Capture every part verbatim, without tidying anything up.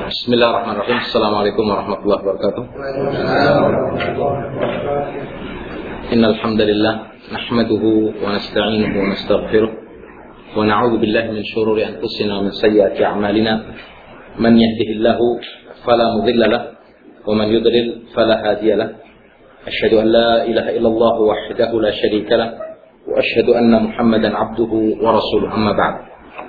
Bismillahirrahmanirrahim. Assalamualaikum warahmatullahi wabarakatuh. Innal hamdalillah nahmaduhu wa nasta'inuhu wa nastaghfiruh wa na'udzu billahi min shururi anfusina wa min sayyiati a'malina. Man yahdihillahu fala mudilla lahu wa man yudlil fala hadiya lahu. Asyhadu an la ilaha illallah wahdahu la syarika lahu wa asyhadu anna Muhammadan 'abduhu wa rasuluhu. Amma ba'd.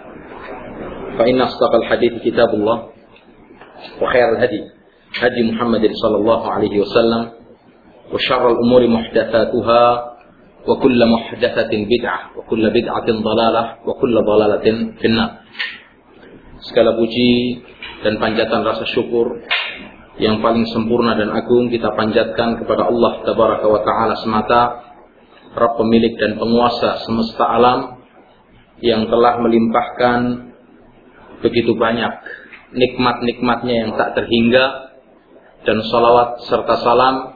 Fa inna asdaqal hadits kitabullah wa khairal hadi hadi Muhammadin sallallahu alaihi wasallam wa syarrul umuri muhdatsatuha wa kullu muhdatsatin bid'ah wa kullu bid'atin dhalalah wa kullu dhalalatin finnar. Segala puji dan panjatan rasa syukur yang paling sempurna dan agung kita panjatkan kepada Allah tabaraka wa taala semata, Rabb pemilik dan penguasa semesta alam yang telah melimpahkan begitu banyak nikmat-nikmatnya yang tak terhingga, dan salawat serta salam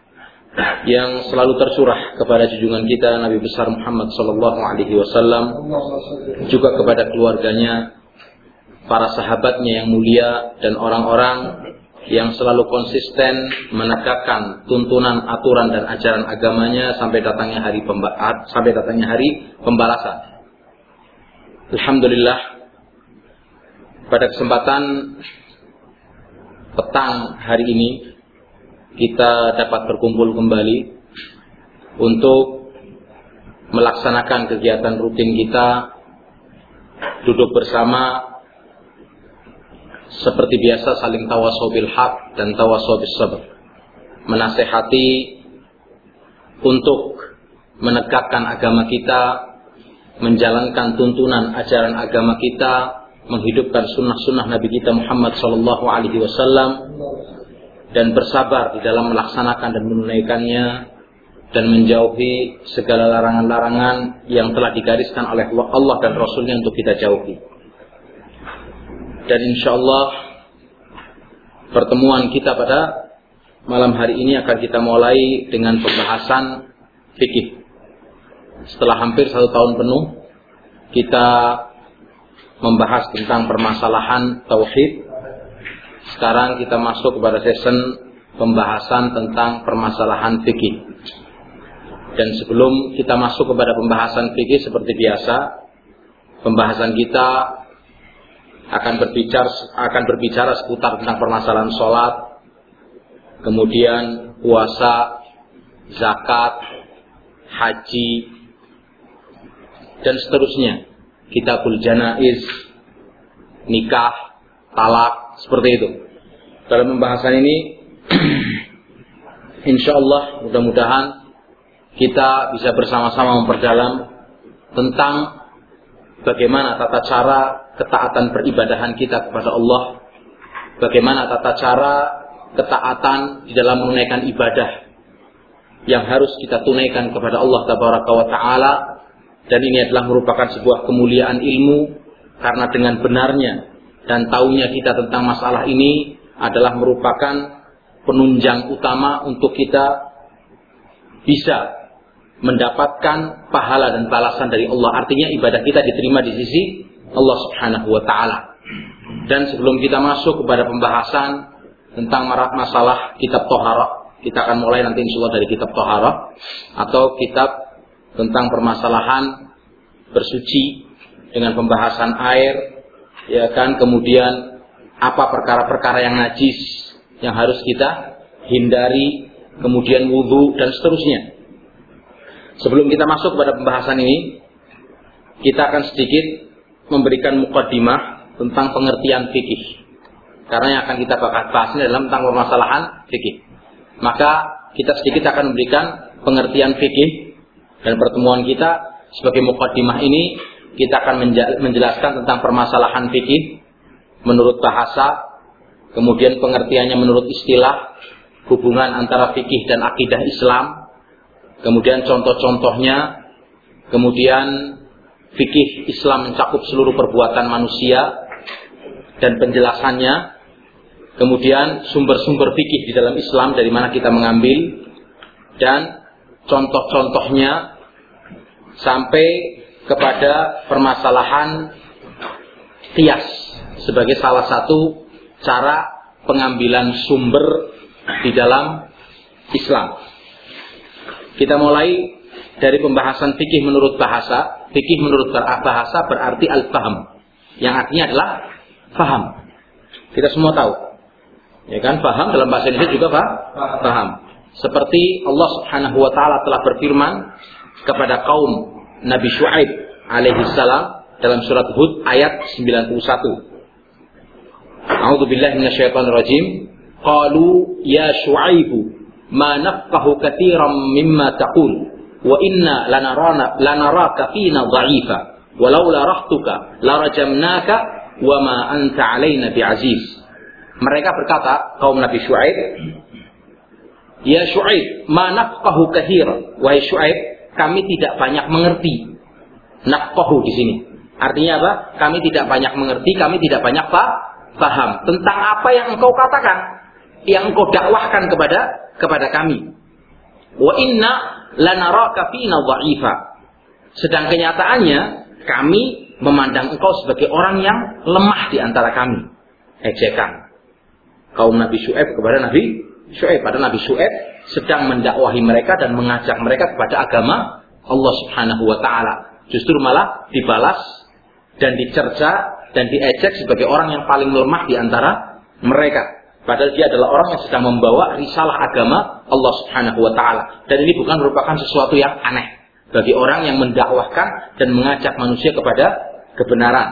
yang selalu tercurah kepada junjungan kita Nabi besar Muhammad sallallahu alaihi wasallam, juga kepada keluarganya, para sahabatnya yang mulia, dan orang-orang yang selalu konsisten menegakkan tuntunan, aturan dan ajaran agamanya sampai datangnya hari pemba- sampai datangnya hari pembalasan. Alhamdulillah, pada kesempatan petang hari ini kita dapat berkumpul kembali untuk melaksanakan kegiatan rutin kita, duduk bersama seperti biasa, saling tawasau bil haq dan tawasau bis sabr, menasehati untuk menegakkan agama kita, menjalankan tuntunan ajaran agama kita, menghidupkan sunnah-sunnah Nabi kita Muhammad sallallahu alaihi wasallam, dan bersabar di dalam melaksanakan dan menunaikannya, dan menjauhi segala larangan-larangan yang telah digariskan oleh Allah dan Rasulnya untuk kita jauhi. Dan insyaallah pertemuan kita pada malam hari ini akan kita mulai dengan pembahasan fikih. Setelah hampir satu tahun penuh kita membahas tentang permasalahan tauhid, sekarang kita masuk kepada sesi pembahasan tentang permasalahan fikih. Dan sebelum kita masuk kepada pembahasan fikih, seperti biasa, pembahasan kita akan berbicara akan berbicara seputar tentang permasalahan sholat, kemudian puasa, zakat, haji, dan seterusnya. Kitabul janaiz, nikah, talak, seperti itu. Dalam pembahasan ini insyaallah mudah-mudahan kita bisa bersama-sama memperdalam tentang bagaimana tata cara ketaatan peribadahan kita kepada Allah, bagaimana tata cara ketaatan di dalam menunaikan ibadah yang harus kita tunaikan kepada Allah tabaraka wa taala. Dan ini adalah merupakan sebuah kemuliaan ilmu, karena dengan benarnya dan taunya kita tentang masalah ini adalah merupakan penunjang utama untuk kita bisa mendapatkan pahala dan balasan dari Allah. Artinya ibadah kita diterima di sisi Allah subhanahu wa ta'ala. Dan sebelum kita masuk kepada pembahasan tentang masalah kitab Thaharah, kita akan mulai nanti insyaallah dari kitab Thaharah, atau kitab tentang permasalahan bersuci dengan pembahasan air, ya kan, kemudian apa perkara-perkara yang najis yang harus kita hindari, kemudian wudu dan seterusnya. Sebelum kita masuk pada pembahasan ini, kita akan sedikit memberikan muqaddimah tentang pengertian fikih, karena yang akan kita bahas dalam tentang permasalahan fikih. Maka kita sedikit akan memberikan pengertian fikih. Dan pertemuan kita sebagai muqaddimah ini, kita akan menjelaskan tentang permasalahan fikih menurut bahasa, kemudian pengertiannya menurut istilah, hubungan antara fikih dan akidah Islam, kemudian contoh-contohnya, kemudian fikih Islam mencakup seluruh perbuatan manusia dan penjelasannya, kemudian sumber-sumber fikih di dalam Islam dari mana kita mengambil, dan contoh-contohnya sampai kepada permasalahan qiyas sebagai salah satu cara pengambilan sumber di dalam Islam. Kita mulai dari pembahasan fikih menurut bahasa. Fikih menurut bahasa berarti al-faham, yang artinya adalah faham. Kita semua tahu, ya kan? Faham dalam bahasa Indonesia juga pak? Faham. Seperti Allah Subhanahu wa taala telah berfirman kepada kaum Nabi Syuaib alaihi salam dalam surat Hud ayat sembilan puluh satu. A'udzubillahi minasyaitonir rajim. Qalu ya Syuaibu ma nafqahu katsiran mimma taqul wa inna lanarana lanaraka fina dha'ifa walaula rahtuka larajamnaka wa ma anta 'alaina bi'aziz. Mereka berkata, kaum Nabi Syuaib, ya Syuaib ma nafqahu katsiran, wahai Syuaib, kami tidak banyak mengerti. Nafqahu di sini artinya apa? Kami tidak banyak mengerti, kami tidak banyak paham tentang apa yang engkau katakan, yang engkau dakwahkan kepada kepada kami. Wa inna lanaraka fina dha'ifa. Sedang kenyataannya kami memandang engkau sebagai orang yang lemah di antara kami. Ejekan kaum Nabi Syuaib kepada Nabi Syuaib, pada Nabi Syuaib sedang mendakwahi mereka dan mengajak mereka kepada agama Allah Subhanahu wa taala. Justru malah dibalas dan dicerca dan diejek sebagai orang yang paling lemah di antara mereka. Padahal dia adalah orang yang sedang membawa risalah agama Allah Subhanahu wa taala. Dan ini bukan merupakan sesuatu yang aneh bagi orang yang mendakwahkan dan mengajak manusia kepada kebenaran.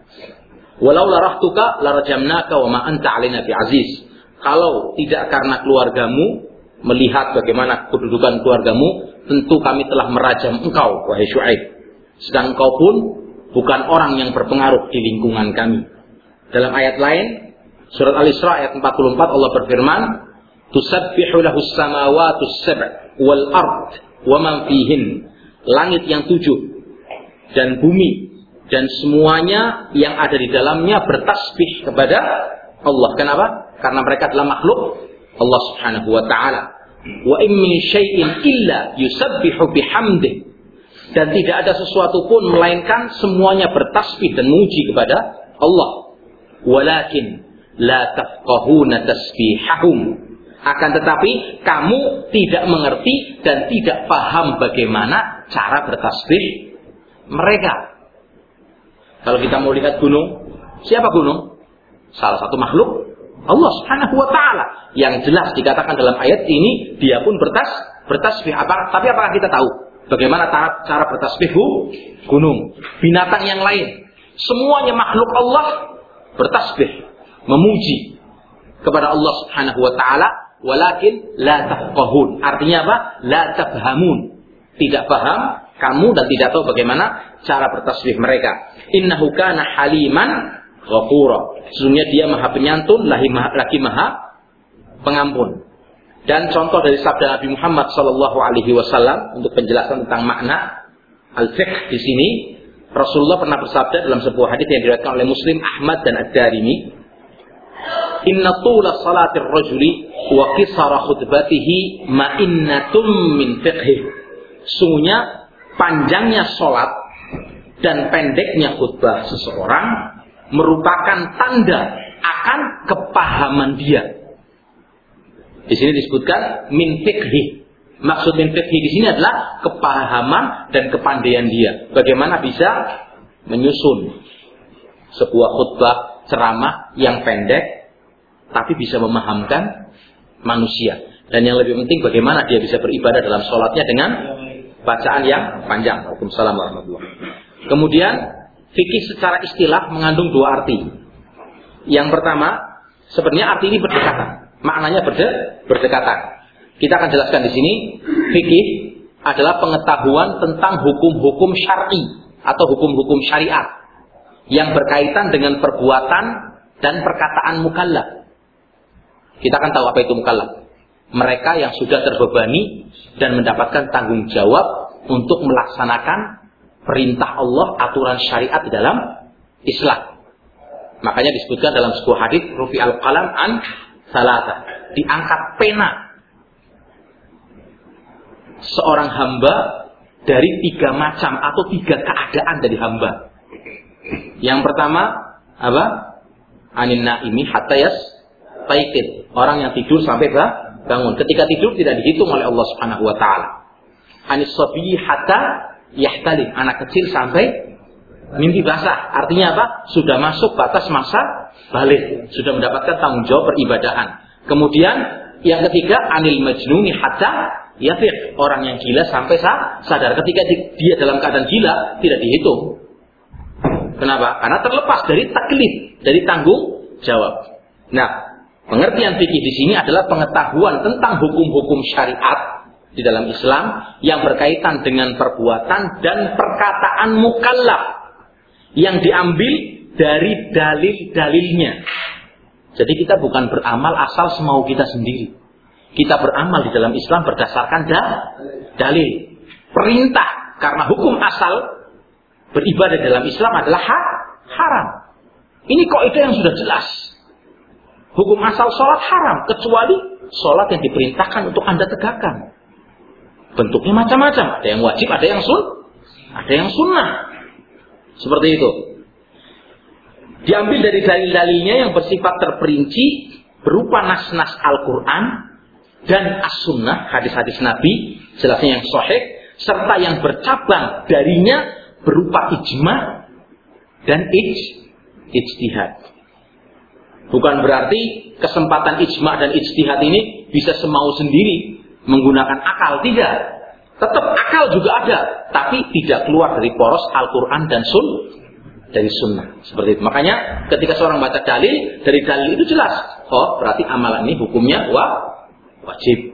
Walau larahtuka larajamnaka wa ma anta 'alaina bi'aziz. Kalau tidak karena keluargamu, melihat bagaimana kedudukan keluargamu, tentu kami telah merajam engkau, wahai Syuaib. Sedang engkau pun bukan orang yang berpengaruh di lingkungan kami. Dalam ayat lain, surat Al-Isra ayat empat puluh empat, Allah berfirman, "Tusabbihu lahus samawatus sab' wal ard wa man fihin." Langit yang tujuh dan bumi dan semuanya yang ada di dalamnya bertasbih kepada Allah. Kenapa? Karena mereka adalah makhluk Allah Subhanahu wa taala. Wa in min syai'in illa yusabbihu bihamdih. Dan tidak ada sesuatu pun melainkan semuanya bertasbih dan memuji kepada Allah. Walakin la tafqahuna tasbihahum. Akan tetapi kamu tidak mengerti dan tidak paham bagaimana cara bertasbih mereka. Kalau kita mau lihat gunung, siapa gunung? Salah satu makhluk Allah Subhanahu wa taala. Yang jelas dikatakan dalam ayat ini, dia pun bertas bertasbih. Apa? Tapi apakah kita tahu bagaimana cara, cara bertasbih gunung? Binatang yang lain, semuanya makhluk Allah bertasbih, memuji kepada Allah Subhanahu wa taala. Walakin la tafqahun. Artinya apa? La tafhamun. Tidak paham kamu dan tidak tahu bagaimana cara bertasbih mereka. Innahu kana haliman ghafura. Sesungguhnya dia maha penyantun, lagi maha, lagi maha pengampun. Dan contoh dari sabda Nabi Muhammad sallallahu alaihi wasallam untuk penjelasan tentang makna al-fiqh di sini, Rasulullah pernah bersabda dalam sebuah hadis yang diriwayatkan oleh Muslim, Ahmad dan Ad-Darimi, "Inna tula salatir rajuli wa qisara khutbatihi ma'innatum min fiqhi." Sungguhnya panjangnya salat dan pendeknya khutbah seseorang merupakan tanda akan kepahaman dia. Di sini disebutkan min fiqhi. Maksud min fiqhi di sini adalah kepahaman dan kepandaian dia. Bagaimana bisa menyusun sebuah khutbah ceramah yang pendek tapi bisa memahamkan manusia. Dan yang lebih penting bagaimana dia bisa beribadah dalam sholatnya dengan bacaan yang panjang. Waalaikumsalam warahmatullahi wabarakatuh. Kemudian fikih secara istilah mengandung dua arti. Yang pertama, sebenarnya arti ini berdekatan. Maknanya berde, berdekatan. Kita akan jelaskan di sini. Fikih adalah pengetahuan tentang hukum-hukum syar'i atau hukum-hukum syariat yang berkaitan dengan perbuatan dan perkataan mukallaf. Kita akan tahu apa itu mukallaf. Mereka yang sudah terbebani dan mendapatkan tanggung jawab untuk melaksanakan perintah Allah, aturan syariat di dalam Islam. Makanya disebutkan dalam sebuah hadis, rufi al-qalam an salata, diangkat pena seorang hamba dari tiga macam atau tiga keadaan dari hamba. Yang pertama apa? anin naimi hatta yastaiqid. Orang yang tidur sampai bangun. Ketika tidur tidak dihitung oleh Allah Subhanahu wa taala. Anis sabiyi hatta yahtalim. Anak kecil sampai mimpi basah. Artinya apa? Sudah masuk batas masa balik. Sudah mendapatkan tanggung jawab peribadahan. Kemudian yang ketiga, anil majnuni hatta yafiq. Orang yang gila sampai sadar. Ketika dia dalam keadaan gila tidak dihitung. Kenapa? Karena terlepas dari taklif, dari tanggung jawab. Nah, pengertian fikih di sini adalah pengetahuan tentang hukum-hukum syariat di dalam Islam yang berkaitan dengan perbuatan dan perkataan mukallaf yang diambil dari dalil-dalilnya. Jadi kita bukan beramal asal semau kita sendiri. Kita beramal di dalam Islam berdasarkan da, dalil. Perintah, karena hukum asal beribadah dalam Islam adalah ha, haram. Ini kok itu yang sudah jelas. Hukum asal sholat haram, kecuali sholat yang diperintahkan untuk Anda tegakkan. Bentuknya macam-macam. Ada yang wajib, ada yang sun, ada yang sunnah. Seperti itu. Diambil dari dalil-dalilnya yang bersifat terperinci, berupa nas-nas Al-Quran dan as-sunnah, hadis-hadis Nabi, jelasnya yang sahih, serta yang bercabang darinya berupa ijma dan ij, ijtihad. Bukan berarti kesempatan ijma dan ijtihad ini bisa semau sendiri menggunakan akal, tidak. Tetap akal juga ada, tapi tidak keluar dari poros Al-Quran dan sun, dari sunnah. Seperti itu. Makanya ketika seorang baca dalil, dari dalil itu jelas, oh berarti amalan ini hukumnya wah, wajib.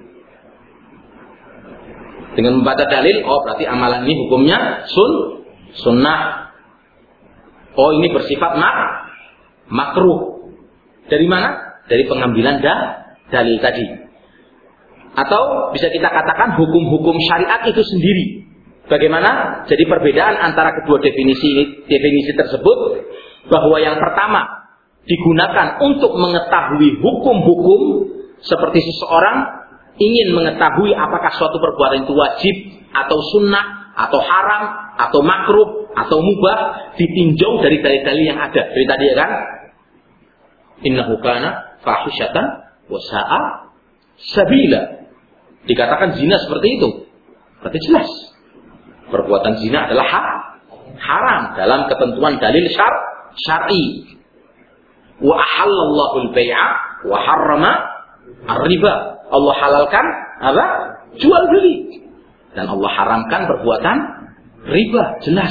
Dengan membaca dalil, oh berarti amalan ini hukumnya sun, sunnah. Oh ini bersifat mak, makruh. Dari mana? Dari pengambilan da, dalil tadi. Atau bisa kita katakan hukum-hukum syariat itu sendiri. Bagaimana? Jadi perbedaan antara kedua definisi definisi tersebut, bahwa yang pertama digunakan untuk mengetahui hukum-hukum, seperti seseorang ingin mengetahui apakah suatu perbuatan itu wajib atau sunnah atau haram atau makruh atau mubah, ditinjau dari dalil-dalil yang ada. Jadi tadi ya kan, innahu kana fahisyatan wa sa'a sabila. Dikatakan zina seperti itu, berarti jelas perbuatan zina adalah ha, haram dalam ketentuan dalil syar, syar'i. Wa ahallallahu al-bai'a wa harrama ar-riba. Allah halalkan apa? Jual beli. Dan Allah haramkan perbuatan riba, jelas.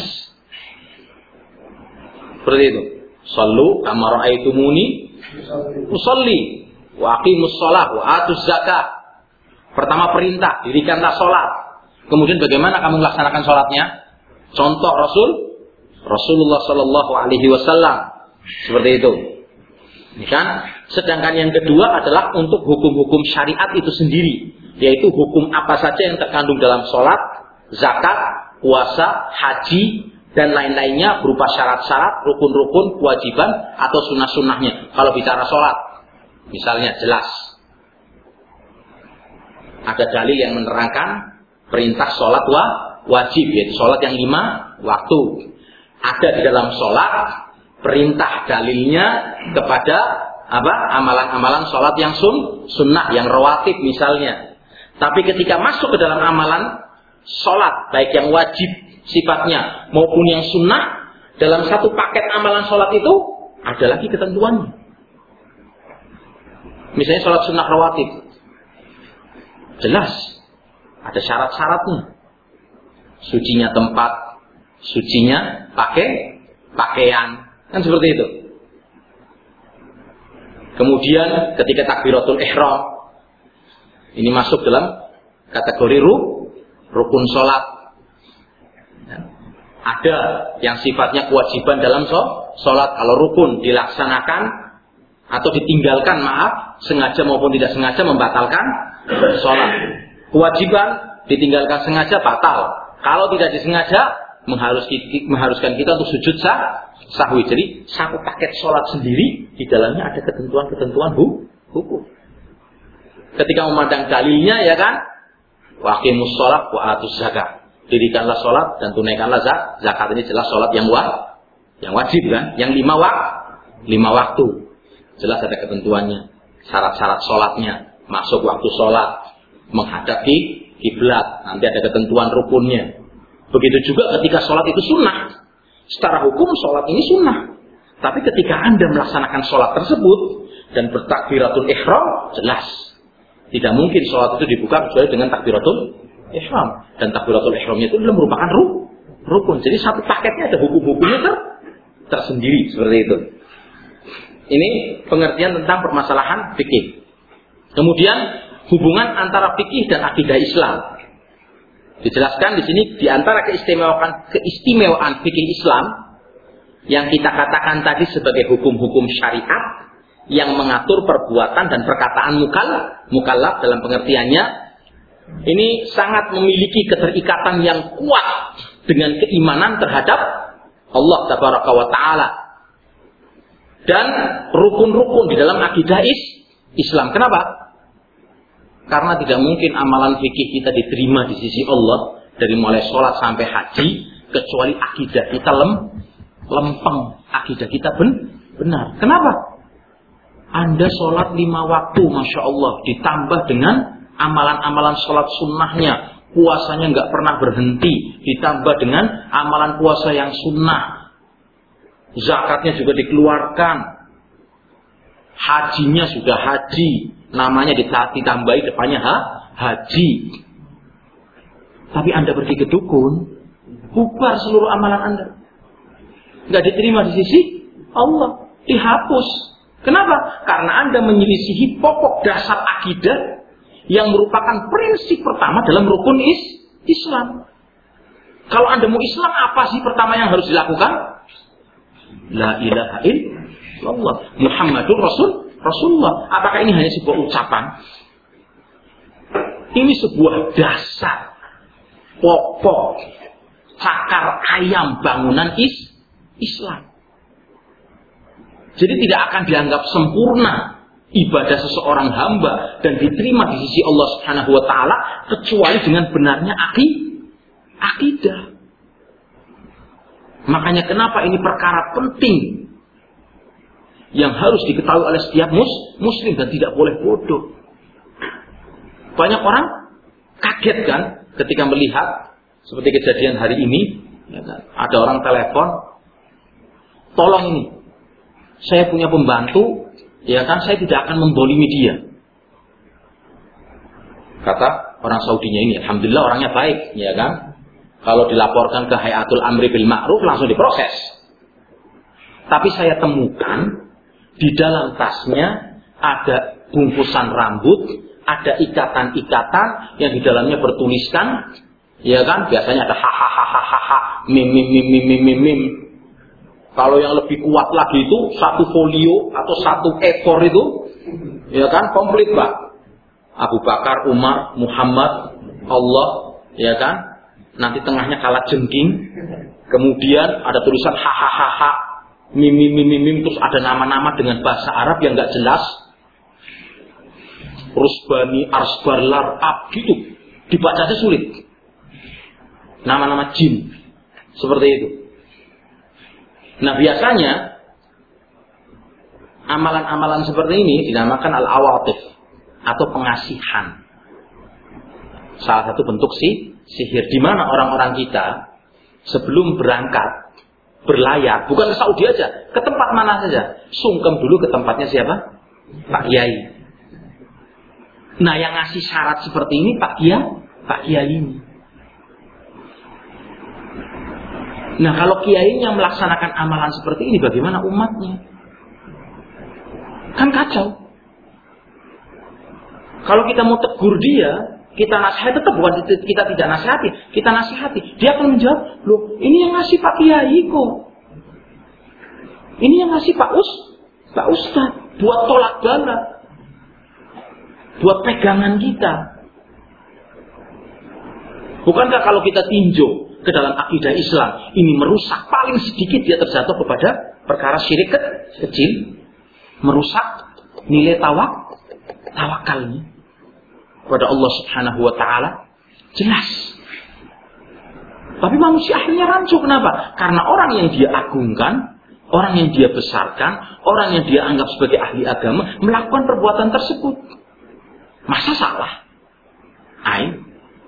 Seperti itu. Sallu kama ra'aitumuni usolli wa aqimus shalah wa atuz zakah. Pertama perintah, dirikanlah sholat. Kemudian bagaimana kamu melaksanakan sholatnya? Contoh Rasul Rasulullah Sallallahu Alaihi Wasallam seperti itu. Ini kan. Sedangkan yang kedua adalah untuk hukum-hukum syariat itu sendiri, yaitu hukum apa saja yang terkandung dalam sholat, zakat, puasa, haji, dan lain-lainnya berupa syarat-syarat, rukun-rukun, kewajiban atau sunnah-sunnahnya. Kalau bicara sholat, misalnya jelas. Ada dalil yang menerangkan perintah sholat wa, wajib, yaitu sholat yang lima waktu. Ada di dalam sholat perintah dalilnya kepada apa amalan-amalan sholat yang sun, sunnah, yang rawatib misalnya. Tapi ketika masuk ke dalam amalan sholat, baik yang wajib sifatnya maupun yang sunnah, dalam satu paket amalan sholat itu ada lagi ketentuannya. Misalnya sholat sunnah rawatib, jelas ada syarat-syaratnya. Sucinya tempat, sucinya pakai pakaian, kan seperti itu. Kemudian ketika takbiratul ihram, ini masuk dalam kategori ru, rukun sholat. Ada yang sifatnya kewajiban dalam sholat. Kalau rukun dilaksanakan atau ditinggalkan, maaf, sengaja maupun tidak sengaja membatalkan sholat. Kewajiban ditinggalkan sengaja batal. Kalau tidak disengaja mengharuskan kita untuk sujud sah, sahwi. Jadi satu paket sholat sendiri, di dalamnya ada ketentuan-ketentuan hukum. Ketika memandang dalilnya, ya kan, wa aqimus sholat wa atuz zakat. Dirikanlah sholat dan tunaikanlah zakat. Zakat ini jelas sholat yang wa, yang wajib kan, yang lima wak, lima waktu. jelas ada ketentuannya, syarat-syarat sholatnya, masuk waktu sholat, menghadap kiblat, nanti ada ketentuan rukunnya. Begitu juga ketika sholat itu sunnah. Secara hukum sholat ini sunnah. Tapi ketika Anda melaksanakan sholat tersebut dan bertakbiratul ihram, jelas tidak mungkin sholat itu dibuka kecuali dengan takbiratul ihram. Dan takbiratul ihramnya itu adalah merupakan rukun. Jadi satu paketnya ada hukum-hukumnya ter tersendiri seperti itu. Ini pengertian tentang permasalahan fikih. Kemudian hubungan antara fikih dan akidah Islam. Dijelaskan di sini di antara keistimewaan keistimewaan fikih Islam yang kita katakan tadi sebagai hukum-hukum syariat yang mengatur perbuatan dan perkataan mukallaf, mukallaf dalam pengertiannya ini sangat memiliki keterikatan yang kuat dengan keimanan terhadap Allah Tabaraka wa Ta'ala dan rukun-rukun di dalam akidah Islam. Kenapa? Karena tidak mungkin amalan fikih kita diterima di sisi Allah dari mulai sholat sampai haji kecuali akidah kita lem, lempeng, akidah kita ben, benar. Kenapa? Anda sholat lima waktu, masya Allah, ditambah dengan amalan-amalan sholat sunnahnya, puasanya nggak pernah berhenti, ditambah dengan amalan puasa yang sunnah, zakatnya juga dikeluarkan, hajinya sudah haji, namanya ditambahi depannya ha, haji. Tapi Anda pergi ke dukun, bubar seluruh amalan Anda, nggak diterima di sisi Allah, dihapus. Kenapa? Karena Anda menyelisihi pokok dasar akidah yang merupakan prinsip pertama dalam rukun is Islam. Kalau Anda mau Islam, apa sih pertama yang harus dilakukan? La ilaha illallah Muhammadur Rasul Rasulullah. Apakah ini hanya sebuah ucapan? Ini sebuah dasar pokok cakar ayam bangunan is Islam. Jadi tidak akan dianggap sempurna ibadah seseorang hamba dan diterima di sisi Allah Subhanahu wa Ta'ala kecuali dengan benarnya akidah. Makanya kenapa ini perkara penting yang harus diketahui oleh setiap mus, muslim dan tidak boleh bodoh. Banyak orang kaget kan ketika melihat seperti kejadian hari ini, ya kan? Ada orang telepon, tolong ini, saya punya pembantu, ya kan, saya tidak akan mendolimi dia. Kata orang Saudinya ini, alhamdulillah orangnya baik, ya kan. Kalau dilaporkan ke Hayatul Amri bil Ma'ruf langsung diproses. Tapi saya temukan di dalam tasnya ada bungkusan rambut, ada ikatan-ikatan yang di dalamnya bertuliskan, ya kan, biasanya ada hahaha, mim mim mim mim mim mim mim. Kalau yang lebih kuat lagi itu satu folio atau satu ekor itu, ya kan, komplit, Pak. Abu Bakar, Umar, Muhammad, Allah, ya kan. Nanti tengahnya kalah jengking. Kemudian ada tulisan hahaha, mim mim mim mim, terus ada nama-nama dengan bahasa Arab yang nggak jelas. Rusbani, Arsbarlar, Ab, gitu. Dibacanya sulit. Nama-nama jin. Seperti itu. Nah biasanya amalan-amalan seperti ini dinamakan al-awatif atau pengasihan. Salah satu bentuk si sihir, di mana orang-orang kita sebelum berangkat berlayar, bukan ke Saudi aja, ke tempat mana saja, sungkem dulu ke tempatnya siapa? Pak Kiai. Nah yang ngasih syarat seperti ini Pak Kiai, Pak Kiai ini. Nah kalau kiainya melaksanakan amalan seperti ini, bagaimana umatnya? Kan kacau. Kalau kita mau tegur dia, kita nasihati, tetap bukan kita tidak nasihati, kita nasihati. Dia akan menjawab, loh ini yang ngasih Pak Kiai kok. Ini yang ngasih Pak Us, Pak Ustaz, buat tolak bala, buat pegangan kita. Bukankah kalau kita tinjau ke dalam akidah Islam, ini merusak, paling sedikit dia terjatuh kepada perkara syirik kecil, merusak nilai tawak, tawakalnya kepada Allah Subhanahu wa Ta'ala, jelas. Tapi manusia akhirnya rancu, kenapa? Karena orang yang dia agungkan, orang yang dia besarkan, orang yang dia anggap sebagai ahli agama melakukan perbuatan tersebut. Masa salah? Ain.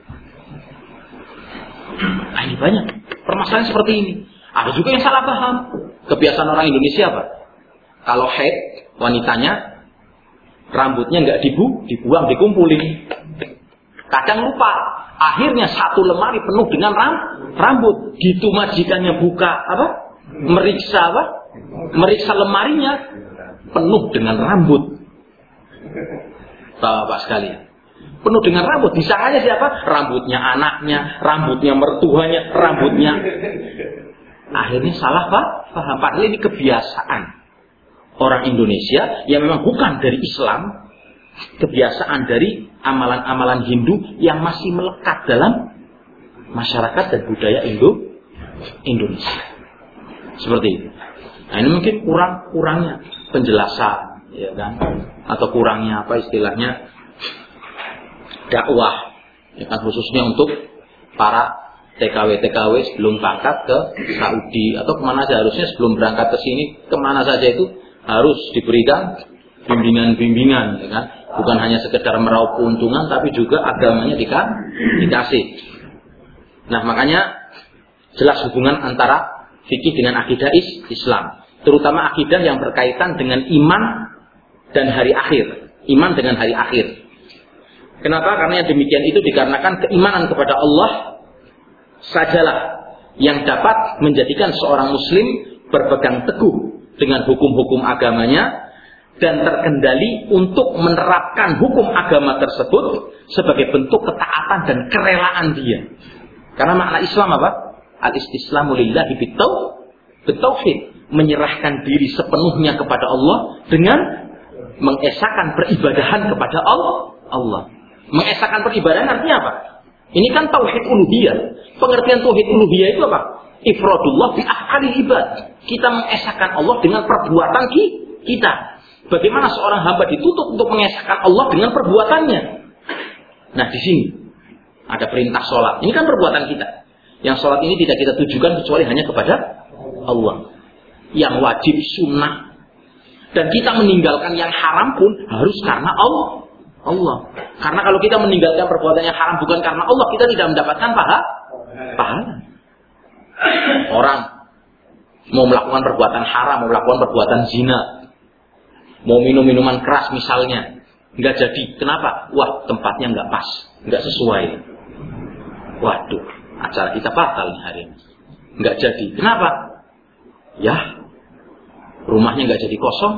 Nah, ini banyak permasalahan seperti ini. Ada juga yang salah paham. Kebiasaan orang Indonesia apa? Kalau haid, wanitanya rambutnya nggak dibu, dibuang, dikumpulin. Kadang lupa. Akhirnya satu lemari penuh dengan ram, rambut. Gitu majikannya buka apa? Meriksa apa? Meriksa lemarinya penuh dengan rambut. Bapak sekalian, penuh dengan rambut. Disangkanya siapa? Rambutnya anaknya, rambutnya mertuanya, rambutnya. Akhirnya salah pak, paham. Padahal ini kebiasaan orang Indonesia yang memang bukan dari Islam, kebiasaan dari amalan-amalan Hindu yang masih melekat dalam masyarakat dan budaya Indo Indonesia. Seperti itu. Nah, ini mungkin kurang kurangnya penjelasan, ya kan? Atau kurangnya apa istilahnya dakwah, ya kan, khususnya untuk para T K W T K W sebelum berangkat ke Saudi atau kemana saja. Harusnya sebelum berangkat ke sini kemana saja itu harus diberikan bimbingan-bimbingan, ya kan? Bukan hanya sekedar meraup keuntungan, tapi juga agamanya dikasih. Nah, makanya jelas hubungan antara fikih dengan akidah Islam, terutama akidah yang berkaitan dengan iman dan hari akhir. Iman dengan hari akhir. Kenapa? Karena yang demikian itu dikarenakan keimanan kepada Allah sajalah yang dapat menjadikan seorang muslim berpegang teguh dengan hukum-hukum agamanya dan terkendali untuk menerapkan hukum agama tersebut sebagai bentuk ketaatan dan kerelaan dia. Karena makna Islam apa? Al-istislamu lillahi bitauhid, menyerahkan diri sepenuhnya kepada Allah dengan mengesahkan peribadahan kepada Allah. Mengesahkan peribadahan artinya apa? Ini kan tauhid uluhiyah. Pengertian tauhid uluhiyah itu apa? Ifradullah bi af'alil ibad. Kita mengesahkan Allah dengan perbuatan kita. Bagaimana seorang hamba dituntut untuk mengesahkan Allah dengan perbuatannya? Nah, di sini ada perintah sholat. Ini kan perbuatan kita. Yang sholat ini tidak kita tujukan kecuali hanya kepada Allah. Yang wajib sunnah. Dan kita meninggalkan yang haram pun harus karena Allah. Allah. Karena kalau kita meninggalkan perbuatan yang haram bukan karena Allah, kita tidak mendapatkan pahala. Pahala. Orang mau melakukan perbuatan haram, mau melakukan perbuatan zina, mau minum minuman keras misalnya, nggak jadi. Kenapa? Wah, tempatnya nggak pas, nggak sesuai. Waduh, acara kita batal nih hari ini. Nggak jadi. Kenapa? Ya, rumahnya nggak jadi kosong.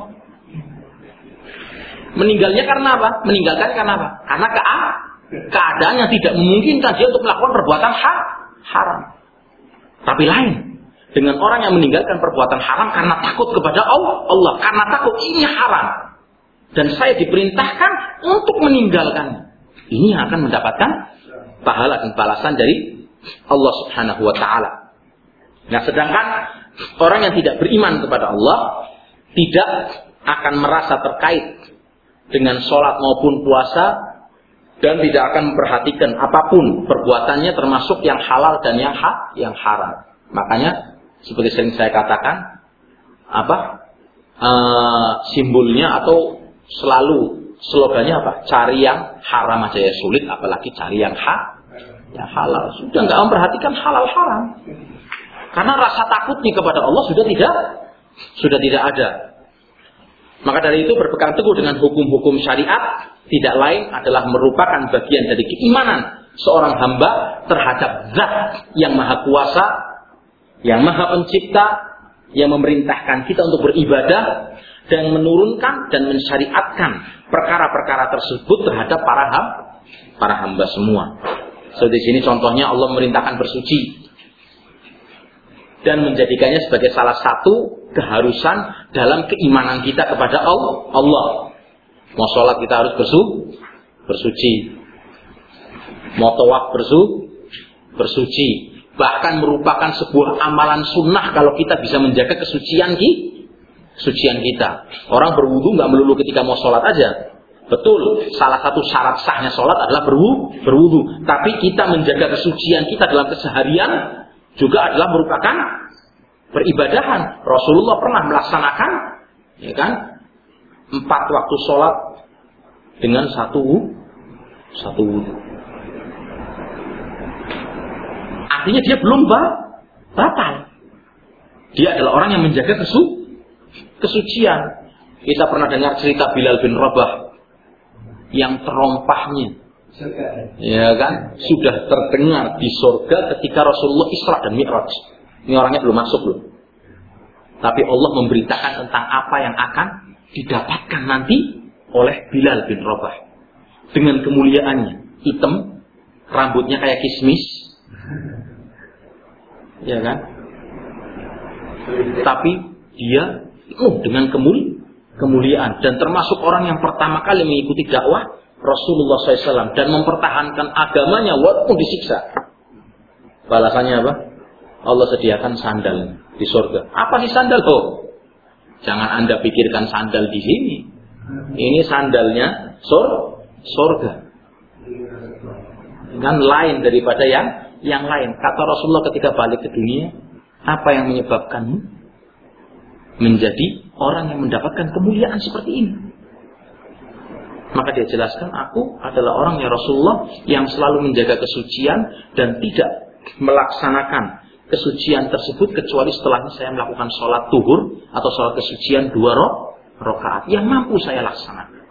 Meninggalnya karena apa? Meninggalkan karena apa? Karena ke keadaan yang tidak memungkinkan dia untuk melakukan perbuatan ha haram. Tapi lain dengan orang yang meninggalkan perbuatan haram karena takut kepada Allah, karena takut ini haram dan saya diperintahkan untuk meninggalkannya. Ini akan mendapatkan pahala dan balasan dari Allah Subhanahu wa taala. Nah, sedangkan orang yang tidak beriman kepada Allah tidak akan merasa terkait dengan sholat maupun puasa dan tidak akan memperhatikan apapun perbuatannya termasuk yang halal dan yang ha yang haram. Makanya seperti sering saya katakan apa e, simbolnya atau selalu slogannya apa? Cari yang haram aja ya sulit, apalagi cari yang ha yang halal. Sudah nggak memperhatikan halal haram. Karena rasa takutnya kepada Allah sudah tidak sudah tidak ada. Maka dari itu berpegang teguh dengan hukum-hukum syariat tidak lain adalah merupakan bagian dari keimanan seorang hamba terhadap Zat yang Maha Kuasa, yang Maha Pencipta, yang memerintahkan kita untuk beribadah dan menurunkan dan mensyariatkan perkara-perkara tersebut terhadap para hamba, para hamba semua. So di sini contohnya Allah memerintahkan bersuci dan menjadikannya sebagai salah satu keharusan dalam keimanan kita kepada Allah. Mau sholat kita harus bersu, bersuci. Mau tawaf bersu, bersuci. Bahkan merupakan sebuah amalan sunnah kalau kita bisa menjaga kesucian kesucian kita. Orang berwudu nggak melulu ketika mau sholat aja. Betul, salah satu syarat sahnya sholat adalah berwudu, berwudu. Tapi kita menjaga kesucian kita dalam keseharian juga adalah merupakan peribadahan. Rasulullah pernah melaksanakan, ya kan, empat waktu sholat dengan satu satu wudhu. Artinya dia belum batal. Dia adalah orang yang menjaga kesu, kesucian. Kita pernah dengar cerita Bilal bin Rabah yang terompahnya, ya kan, sudah terdengar di surga ketika Rasulullah Isra dan Mi'raj. Ini orangnya belum masuk loh. Tapi Allah memberitakan tentang apa yang akan didapatkan nanti oleh Bilal bin Rabah. Dengan kemuliaannya, hitam, rambutnya kayak kismis, ya kan? Tapi dia oh, dengan kemul kemuliaan dan termasuk orang yang pertama kali mengikuti dakwah Rasulullah shallallahu alaihi wasallam dan mempertahankan agamanya walaupun disiksa. Balasannya apa? Allah sediakan sandal di surga. Apa sih sandal? Oh, jangan Anda pikirkan sandal di sini. Ini sandalnya sur surga. Kan lain daripada yang yang lain. Kata Rasulullah ketika balik ke dunia, apa yang menyebabkanmu menjadi orang yang mendapatkan kemuliaan seperti ini? Maka dia jelaskan, aku adalah orang yang Rasulullah yang selalu menjaga kesucian dan tidak melaksanakan kesucian tersebut kecuali setelahnya saya melakukan sholat zuhur atau sholat kesucian dua rakaat yang mampu saya laksanakan.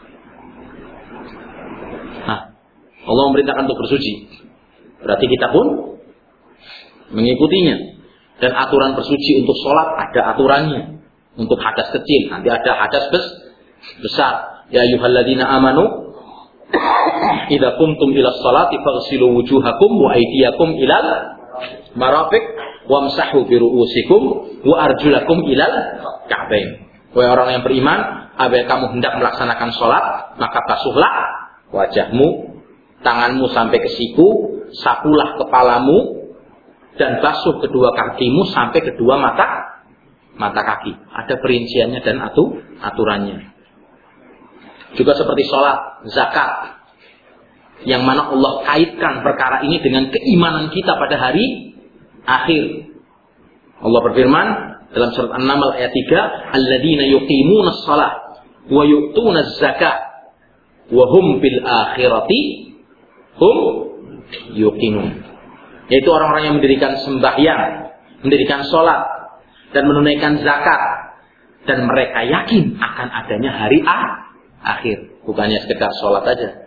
Nah, Allah memerintahkan untuk bersuci. Berarti kita pun mengikutinya. Dan aturan bersuci untuk sholat ada aturannya. Untuk hadas kecil, nanti ada hadas bes, besar. Ya ayyuhalladzina amanu idza qumtum ila sholati faghsilu wujuhakum wa aydiyakum ilal marafiq wamsahu bi ru'usikum wa arjulakum ilal ka'bain. Wahai orang yang beriman, apabila kamu hendak melaksanakan sholat, maka basuhlah wajahmu, tanganmu sampai ke siku, sapulah kepalamu, dan basuh kedua kakimu sampai kedua mata mata kaki. Ada perinciannya dan atu, aturannya. Juga seperti sholat, zakat, yang mana Allah kaitkan perkara ini dengan keimanan kita pada hari akhir. Allah berfirman dalam surat An-Naml ayat tiga, alladzina yuqimuna shalah wa yu'tuna zakat wa hum bil akhirati hum yuqinun. Yaitu orang-orang yang mendirikan sembahyang, mendirikan sholat dan menunaikan zakat, dan mereka yakin akan adanya hari akhir, bukannya sekedar sholat aja.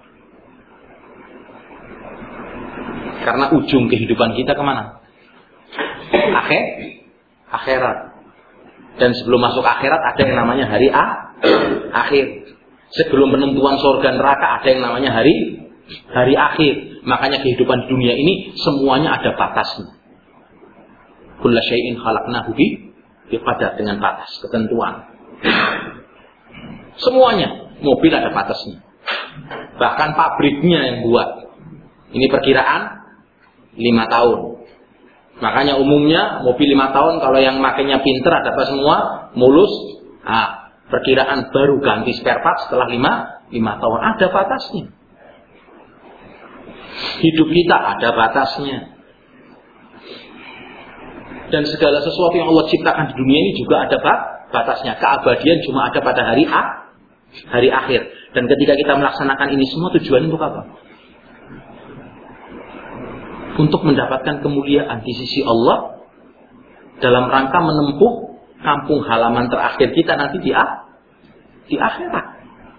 Karena ujung kehidupan kita kemana? Akhir, akhirat. Dan sebelum masuk akhirat ada yang namanya hari akhir. Sebelum penentuan surga neraka ada yang namanya hari hari akhir. Makanya kehidupan di dunia ini semuanya ada batasnya. Kullu syai'in khalaqnahu bi qadar, dengan batas, ketentuan. Semuanya, mobil ada batasnya. Bahkan pabriknya yang buat. Ini perkiraan lima tahun. Makanya umumnya mobil lima tahun kalau yang makainya pinter ada apa semua, mulus. Nah, perkiraan baru ganti spare part setelah lima tahun. Ada batasnya. Hidup kita ada batasnya. Dan segala sesuatu yang Allah ciptakan di dunia ini juga ada batasnya. Keabadian cuma ada pada hari A, hari akhir. Dan ketika kita melaksanakan ini semua, tujuan untuk apa? Untuk mendapatkan kemuliaan di sisi Allah dalam rangka menempuh kampung halaman terakhir kita nanti di, di akhirat.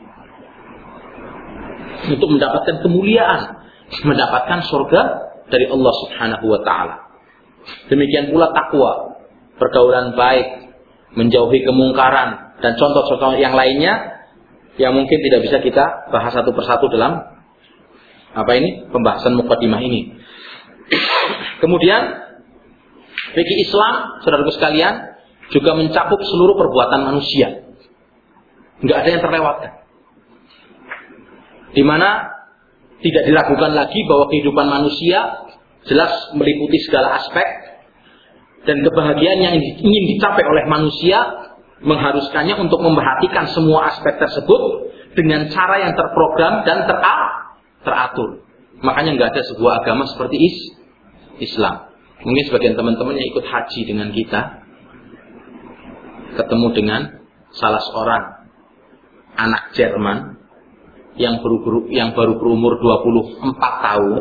Untuk mendapatkan kemuliaan, mendapatkan surga dari Allah Subhanahu wa taala. Demikian pula takwa, pergaulan baik, menjauhi kemungkaran, dan contoh-contoh yang lainnya yang mungkin tidak bisa kita bahas satu persatu dalam apa ini pembahasan mukadimah ini. Kemudian fikih Islam, saudaraku sekalian, juga mencakup seluruh perbuatan manusia. Enggak ada yang terlewatkan. Di mana tidak diragukan lagi bahwa kehidupan manusia jelas meliputi segala aspek, dan kebahagiaan yang ingin dicapai oleh manusia mengharuskannya untuk memperhatikan semua aspek tersebut dengan cara yang terprogram dan teratur. Makanya nggak ada sebuah agama seperti is, Islam. Mungkin sebagian teman-teman yang ikut haji dengan kita, ketemu dengan salah seorang anak Jerman yang baru yang baru berumur dua puluh empat tahun,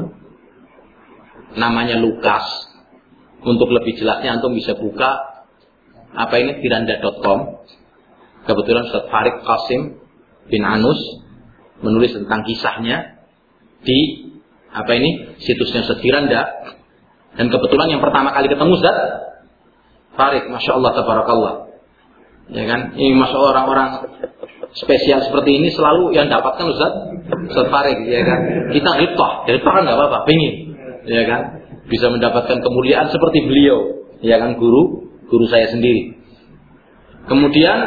namanya Lukas. Untuk lebih jelasnya antum bisa buka apa ini tiranda dot com. Kebetulan Ustaz Farid Qasim bin Anus menulis tentang kisahnya di apa ini situsnya Ustaz Tiranda. Dan kebetulan yang pertama kali ketemu Ustaz Farid, masya Allah tabarakallah, ya kan? Ini masya Allah orang-orang spesial seperti ini selalu yang dapatkan Ustaz Ustaz Farid, ya kan? Kita ghibtah, ghibtah kan nggak apa-apa, pengen, ya kan? Bisa mendapatkan kemuliaan seperti beliau, ya kan, guru guru saya sendiri. Kemudian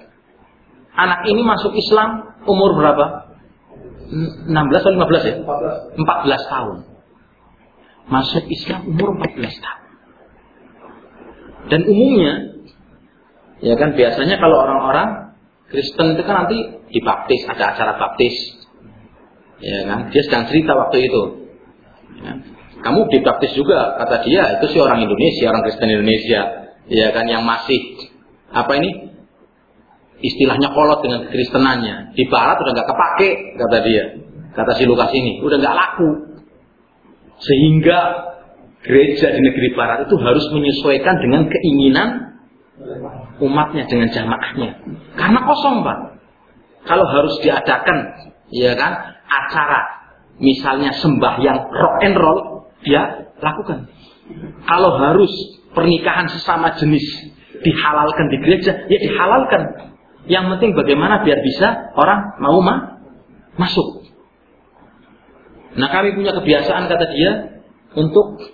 anak ini masuk Islam umur berapa? enam belas atau lima belas ya? empat belas tahun. Masuk Islam umur empat belas tahun. Dan umumnya, ya kan, biasanya kalau orang-orang Kristen itu kan nanti dibaptis, ada acara baptis, ya kan? Dia sedang cerita waktu itu. Ya. Kamu dibaptis juga, kata dia, itu sih orang Indonesia, orang Kristen Indonesia, ya kan, yang masih apa ini istilahnya kolot dengan kekristenannya. Di Barat udah nggak kepake, kata dia, kata si Lukas ini, udah nggak laku, sehingga gereja di negeri Barat itu harus menyesuaikan dengan keinginan umatnya, dengan jamaahnya, karena kosong Pak. Kalau harus diadakan, ya kan, acara misalnya sembahyang rock and roll, dia lakukan. Kalau harus pernikahan sesama jenis dihalalkan di gereja, ya dihalalkan. Yang penting bagaimana biar bisa orang mau ma masuk. Nah, kami punya kebiasaan, kata dia, untuk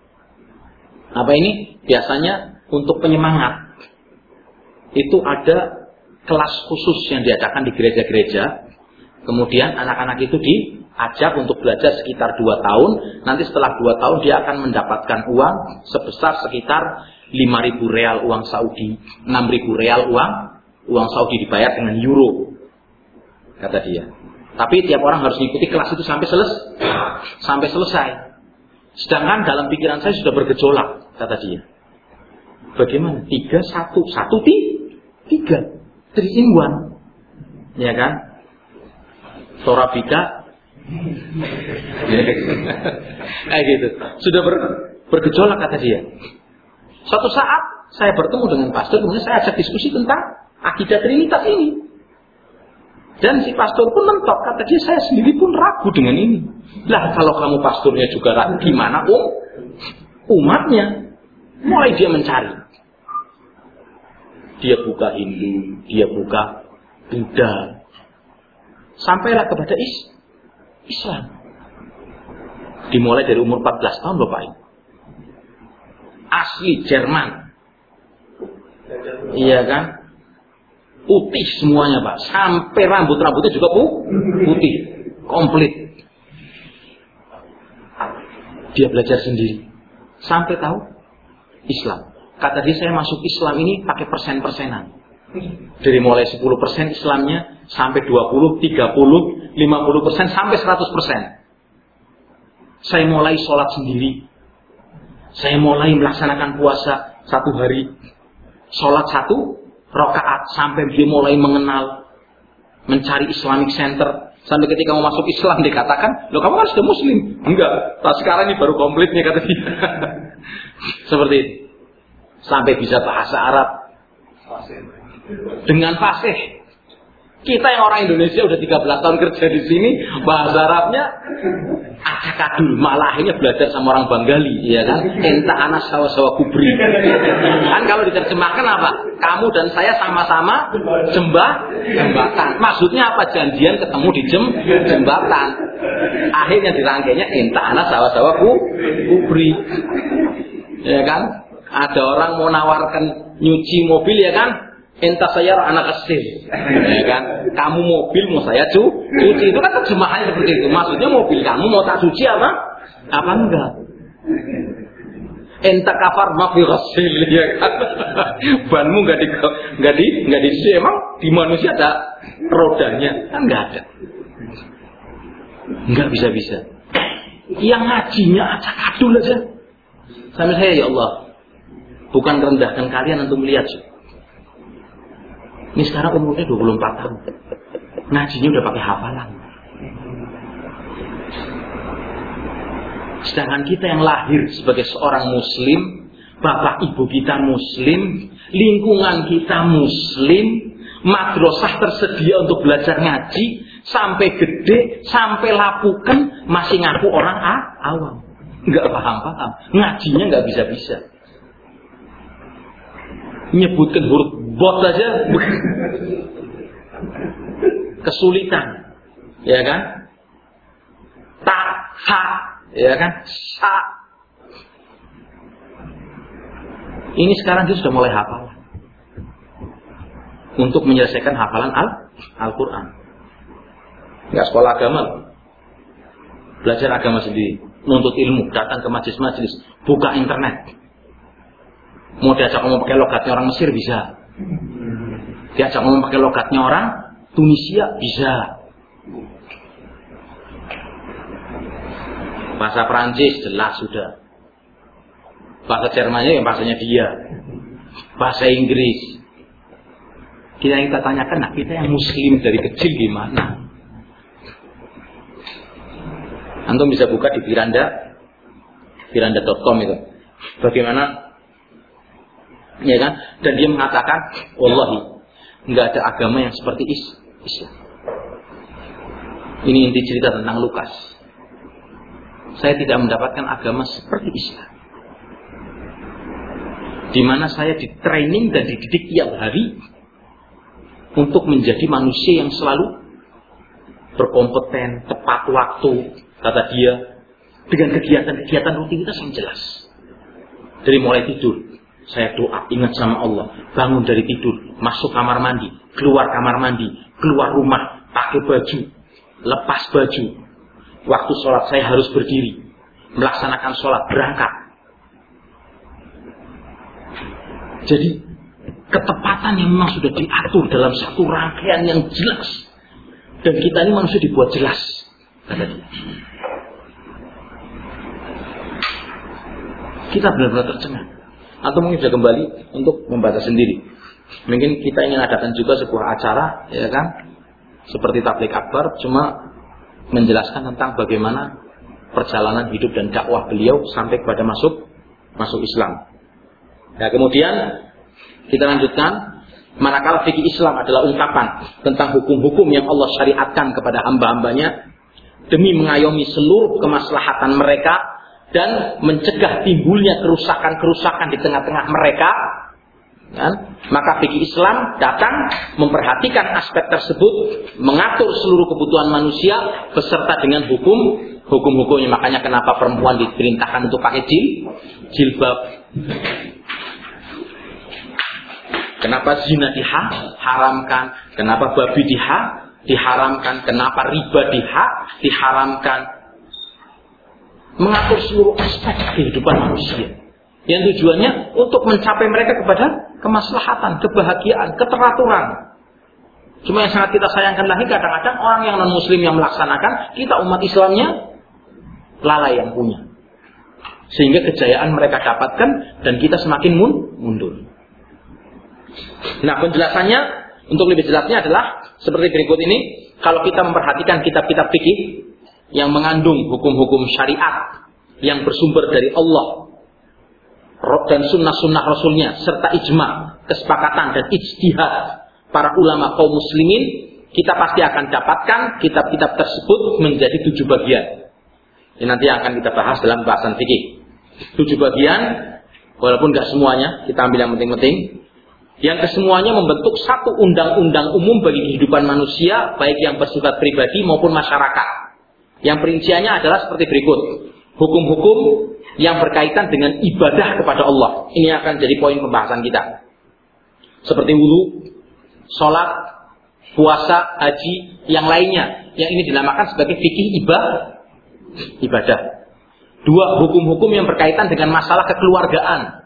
apa ini? Biasanya untuk penyemangat itu ada kelas khusus yang diadakan di gereja-gereja. Kemudian anak-anak itu diajak untuk belajar sekitar dua tahun. Nanti setelah dua tahun dia akan mendapatkan uang sebesar sekitar lima ribu real uang Saudi, enam ribu real uang uang Saudi dibayar dengan euro, kata dia. Tapi tiap orang harus mengikuti kelas itu sampai selesai. Sampai selesai. Sedangkan dalam pikiran saya sudah bergejolak, kata dia. Bagaimana? Tiga, satu, satu, tiga. Three in one. Ya kan? Torabika. Kayak gitu. Sudah ber, bergejolak, kata dia. Suatu saat saya bertemu dengan pastor, kemudian saya ajak diskusi tentang akidah Trinitas ini. Dan si pastor pun mentok, kata dia, saya sendiri pun ragu dengan ini. Lah kalau kamu pastornya juga ragu, gimana um? Umatnya? Mulai dia mencari. Dia buka Hindu, dia buka Buddha. Sampailah kepada is Islam. Dimulai dari umur empat belas tahun Bapak Ibu. Asli Jerman. Iya kan? Putih semuanya Pak. Sampai rambut-rambutnya juga putih. Komplit. Dia belajar sendiri. Sampai tahu Islam. Kata dia, saya masuk Islam ini pakai persen-persenan. Dari mulai sepuluh persen Islamnya sampai dua puluh, tiga puluh, lima puluh persen sampai seratus persen. Saya mulai sholat sendiri. Saya mulai melaksanakan puasa satu hari. Sholat satu rakaat sampai dia mulai mengenal, mencari Islamic Center. Sampai ketika mau masuk Islam dikatakan, loh kamu kan sudah Muslim. Enggak, nah, sekarang ini baru komplit nih, kata dia. Seperti itu. Sampai bisa bahasa Arab dengan fasih. Kita yang orang Indonesia udah tiga belas tahun kerja di sini, bahasa Arabnya acak-adul, malah akhirnya belajar sama orang Bengali, ya kan? Enta anas sawa-sawa kubri. Kan kalau diterjemahkan apa? Kamu dan saya sama-sama jembah, jembatan. Maksudnya apa? Janjian ketemu di jem, jembatan. Akhirnya dirangkainya enta anas sawa-sawa kubri. Ya kan? Ada orang mau nawarkan nyuci mobil, ya kan? Enta saya anak kecil, ya kan? Kamu mobil mau saya cu, cuci, itu kan terjemahannya seperti itu. Maksudnya mobil kamu mau tak cuci apa? Apa enggak? Enta kafar mafi kecil, ya kan? Banmu nggak di nggak di nggak di emang di manusia ada rodanya? Kan nggak ada. Nggak bisa-bisa. Yang ngajinya acak-adul aja. Sampai saya, ya Allah, bukan rendahkan kalian untuk melihat. Ini sekarang umurnya dua puluh empat tahun. Ngajinya udah pakai hafalan. Sedangkan kita yang lahir sebagai seorang muslim, bapak ibu kita muslim, lingkungan kita muslim, madrasah tersedia untuk belajar ngaji, sampai gede, sampai lapukan, masih ngaku orang ah, awam. Nggak paham-paham. Ngajinya nggak bisa-bisa. Nyebutkan huruf bot aja kesulitan. Ya kan? Ta, ha, ya kan? Sa. Ini sekarang dia sudah mulai hafalan. Untuk menyelesaikan hafalan Al Al-Quran. Nggak sekolah agama. Belajar agama sendiri. Nuntut ilmu. Datang ke majelis-majelis. Buka internet. Mau diajak ngomong pakai logatnya orang Mesir bisa. Diajak ngomong pakai logatnya orang Tunisia bisa. Bahasa Perancis jelas sudah. Bahasa Jermannya yang bahasanya dia. Bahasa Inggris. Kita yang kita tanyakan, nah kita yang muslim dari kecil gimana? Antum bisa buka di Firanda, firanda dot com itu. Bagaimana? Ya kan? Dan dia mengatakan, wallahi, nggak ada agama yang seperti Islam. Ini inti cerita tentang Lukas. Saya tidak mendapatkan agama seperti Islam. Di mana saya di training dan dididik tiap hari untuk menjadi manusia yang selalu berkompeten, tepat waktu, kata dia, dengan kegiatan-kegiatan rutinitas yang jelas. Dari mulai tidur, saya doa, ingat sama Allah, bangun dari tidur, masuk kamar mandi, keluar kamar mandi, keluar rumah, pakai baju, lepas baju. Waktu sholat saya harus berdiri, melaksanakan sholat, berangkat. Jadi ketepatan yang memang sudah diatur dalam satu rangkaian yang jelas. Dan kita ini manusia dibuat jelas, kata dia. Kita benar-benar tercengang. Atau mungkin sudah kembali untuk membaca sendiri. Mungkin kita ingin adakan juga sebuah acara, ya kan, seperti tabligh akbar, cuma menjelaskan tentang bagaimana perjalanan hidup dan dakwah beliau sampai kepada masuk masuk Islam. Nah, kemudian kita lanjutkan. Manakala fikih Islam adalah ungkapan tentang hukum-hukum yang Allah syariatkan kepada hamba-hambanya demi mengayomi seluruh kemaslahatan mereka dan mencegah timbulnya kerusakan-kerusakan di tengah-tengah mereka, kan? Maka fikih Islam datang memperhatikan aspek tersebut, mengatur seluruh kebutuhan manusia beserta dengan hukum hukum-hukumnya. Makanya kenapa perempuan diperintahkan untuk pakai jil, jilbab. Kenapa zina diharamkan? Kenapa babi diha, diharamkan? Kenapa riba diha, diharamkan? Mengatur seluruh aspek kehidupan manusia. Yang tujuannya untuk mencapai mereka kepada kemaslahatan, kebahagiaan, keteraturan. Cuma yang sangat kita sayangkan lagi, kadang-kadang orang yang non-muslim yang melaksanakan, kita umat Islamnya lalai yang punya. Sehingga kejayaan mereka dapatkan dan kita semakin mundur. Nah, penjelasannya untuk lebih jelasnya adalah seperti berikut ini. Kalau kita memperhatikan kitab-kitab fikih yang mengandung hukum-hukum syariat yang bersumber dari Allah dan sunnah-sunnah Rasulnya serta ijma, kesepakatan dan ijtihad para ulama kaum muslimin, kita pasti akan dapatkan kitab-kitab tersebut menjadi tujuh bagian. Ini nanti akan kita bahas dalam bahasan fikih. Tujuh bagian, walaupun nggak semuanya, kita ambil yang penting-penting. Yang kesemuanya membentuk satu undang-undang umum bagi kehidupan manusia, baik yang bersifat pribadi maupun masyarakat. Yang perinciannya adalah seperti berikut. Hukum-hukum yang berkaitan dengan ibadah kepada Allah. Ini akan jadi poin pembahasan kita. Seperti wudu, sholat, puasa, haji, yang lainnya. Yang ini dinamakan sebagai fikih ibadah. Dua, hukum-hukum yang berkaitan dengan masalah kekeluargaan.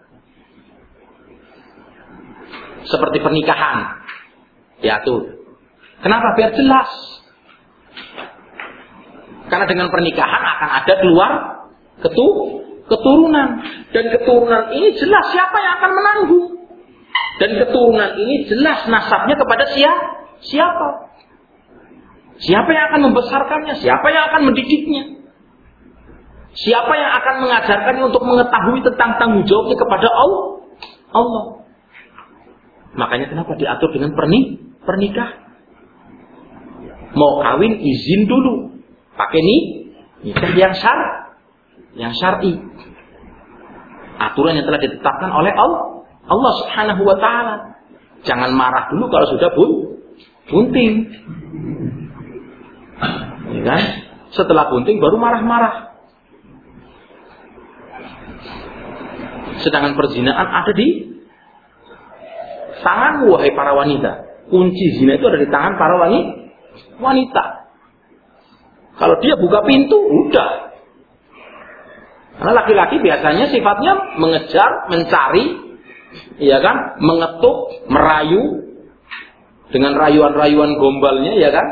Seperti pernikahan. Diatur. Kenapa? Biar jelas. Karena dengan pernikahan akan ada keluar ketu, keturunan. Dan keturunan ini jelas siapa yang akan menanggung. Dan keturunan ini jelas nasabnya kepada siapa? Siapa? Siapa yang akan membesarkannya? Siapa yang akan mendidiknya? Siapa yang akan mengajarkannya untuk mengetahui tentang tanggung jawabnya kepada Allah? Makanya kenapa diatur dengan perni, pernikah? Mau kawin izin dulu, pakai nih nikah yang syar, yang syar'i. Aturan yang telah ditetapkan oleh Allah, Allah Subhanahu wa taala. Jangan marah dulu kalau sudah bun, bunting. Ya kan? Setelah bunting baru marah-marah. Sedangkan perzinahan ada di tangan wahai para wanita. Kunci zina itu ada di tangan para wanita. Kalau dia buka pintu, udah. Karena laki-laki biasanya sifatnya mengejar, mencari, ya kan, mengetuk, merayu dengan rayuan-rayuan gombalnya, ya kan.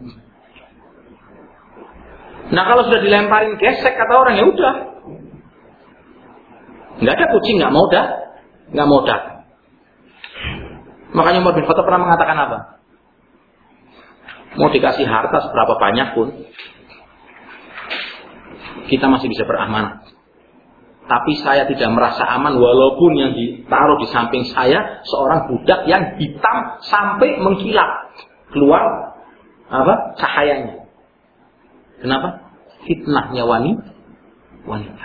Nah kalau sudah dilemparin gesek kata orang, ya udah. Nggak ada kucing, nggak mau dah, nggak mau datang. Makanya Umar bin Khattab pernah mengatakan apa? Mau dikasih harta seberapa banyak pun, kita masih bisa beramanah. Tapi saya tidak merasa aman walaupun yang ditaruh di samping saya seorang budak yang hitam sampai mengkilap keluar apa cahayanya. Kenapa? Fitnahnya wanita. wanita.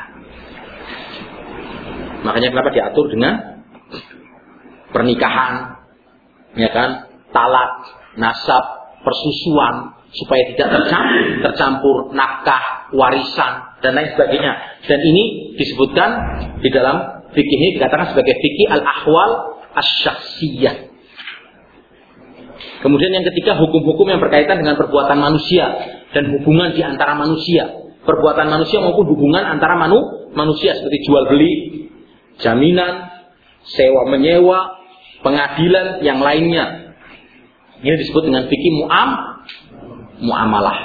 Makanya kenapa diatur dengan pernikahan, ya kan, talak, nasab, persusuan, supaya tidak tercampur, tercampur nafkah, warisan dan lain sebagainya. Dan ini disebutkan di dalam fikih ini dikatakan sebagai fikih al-ahwal asy-syakhsiyah. Kemudian yang ketiga, hukum-hukum yang berkaitan dengan perbuatan manusia dan hubungan di antara manusia. Perbuatan manusia maupun hubungan antara manu, manusia seperti jual beli, jaminan, sewa menyewa, pengadilan, yang lainnya. Ini disebut dengan fikih muam, muamalah.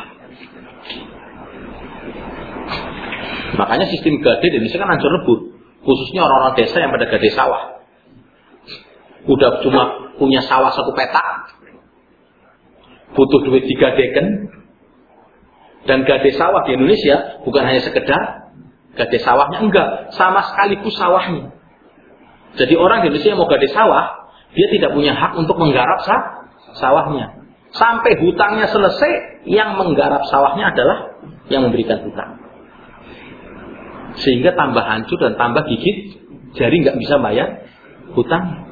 Makanya sistem gade di Indonesia kan hancur lebur, khususnya orang-orang desa yang pada gade sawah. Udah cuma punya sawah satu petak, butuh duit digadekan. Dan gade sawah di Indonesia bukan hanya sekedar gade sawahnya, enggak, sama sekaligus sawahnya. Jadi orang di Indonesia yang mau gade sawah, dia tidak punya hak untuk menggarap sah, sawahnya. Sampai hutangnya selesai, yang menggarap sawahnya adalah yang memberikan hutang. Sehingga tambah hancur dan tambah gigit jari, nggak bisa bayar hutang.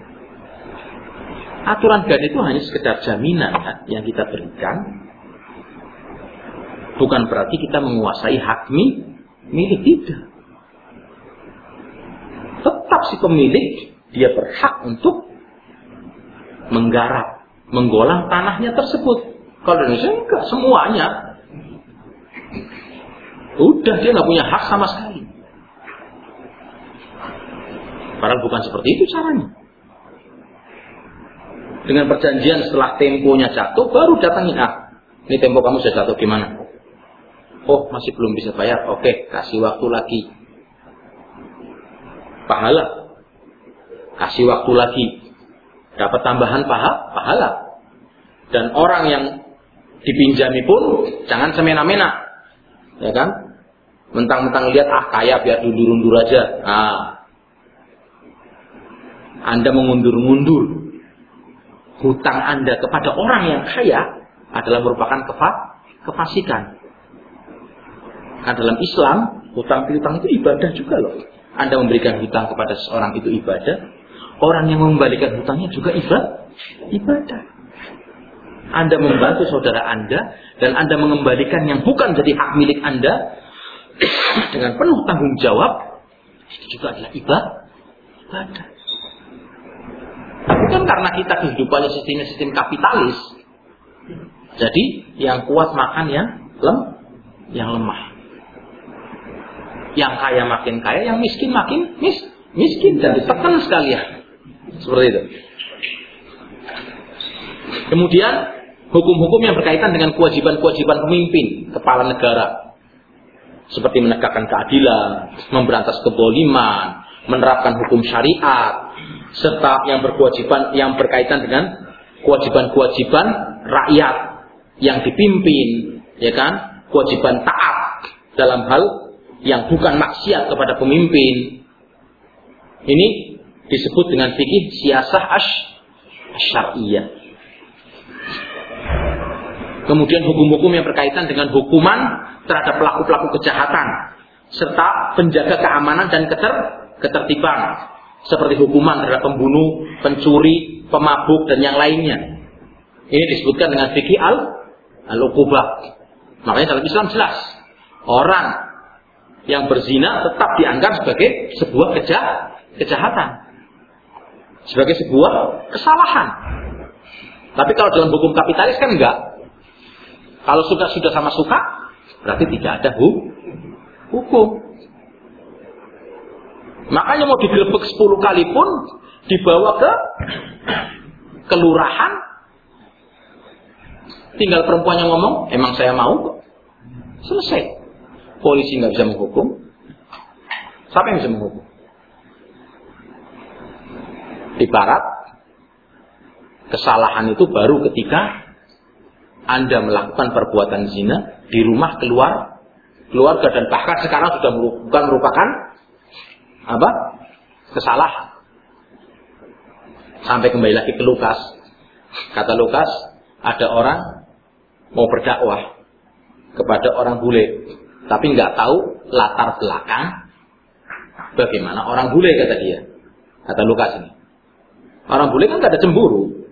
Aturan gade itu hanya sekedar jaminan kan, yang kita berikan. Bukan berarti kita menguasai hak milik, tidak. Tetap si pemilik, dia berhak untuk menggarap, menggolang tanahnya tersebut. Kalau di Indonesia enggak, semuanya. Udah, dia nggak punya hak sama sekali. Padahal bukan seperti itu caranya. Dengan perjanjian setelah temponya jatuh, baru datangin, ah, ini tempo kamu sudah jatuh, gimana? Oh, masih belum bisa bayar. Oke, kasih waktu lagi. Pahala. Kasih waktu lagi. Dapat tambahan paha, pahala. Dan orang yang dipinjami pun jangan semena-mena. Ya kan? Mentang-mentang lihat, ah kaya biar undur-undur aja. Nah, Anda mengundur-undur hutang Anda kepada orang yang kaya adalah merupakan kefa, kefasikan. Nah, dalam Islam, hutang piutang itu ibadah juga loh. Anda memberikan hutang kepada seseorang itu ibadah. Orang yang mengembalikan hutangnya juga ibadah. ibadah. Anda membantu saudara Anda dan Anda mengembalikan yang bukan jadi hak milik Anda dengan penuh tanggung jawab, itu juga adalah ibadah. ibadah. Bukan karena kita kehidupannya sistemnya sistem kapitalis. Jadi yang kuat makan yang lem, yang lemah. Yang kaya makin kaya, yang miskin makin mis, miskin dan ditekan sekalian. Seperti itu. Kemudian hukum-hukum yang berkaitan dengan kewajiban-kewajiban pemimpin, kepala negara, seperti menegakkan keadilan, memberantas kezaliman, menerapkan hukum syariat, serta yang berkewajiban yang berkaitan dengan kewajiban-kewajiban rakyat yang dipimpin, ya kan? Kewajiban taat dalam hal yang bukan maksiat kepada pemimpin. Ini disebut dengan fikih siyasah asy-syar'iyyah. Kemudian hukum-hukum yang berkaitan dengan hukuman terhadap pelaku-pelaku kejahatan serta penjaga keamanan dan keter ketertiban, seperti hukuman terhadap pembunuh, pencuri, pemabuk dan yang lainnya. Ini disebutkan dengan fikih al al-uqubah. Makanya dalam Islam jelas, orang yang berzina tetap dianggap sebagai sebuah keja kejahatan, sebagai sebuah kesalahan. Tapi kalau dalam hukum kapitalis kan enggak. Kalau sudah sudah sama suka, berarti tidak ada hu hukum. Makanya mau digerebek sepuluh kali pun dibawa ke kelurahan, tinggal perempuannya ngomong, emang saya mau kok. Selesai. Polisi nggak bisa menghukum. Siapa yang bisa menghukum? Ibarat kesalahan itu baru ketika Anda melakukan perbuatan zina di rumah keluar keluarga, dan bahkan sekarang sudah bukan merupakan apa? Kesalahan. Sampai kembali lagi ke Lukas. Kata Lukas, ada orang mau berdakwah kepada orang bule, tapi nggak tahu latar belakang bagaimana orang bule, kata dia. Kata Lukas ini, orang bule kan nggak ada cemburu.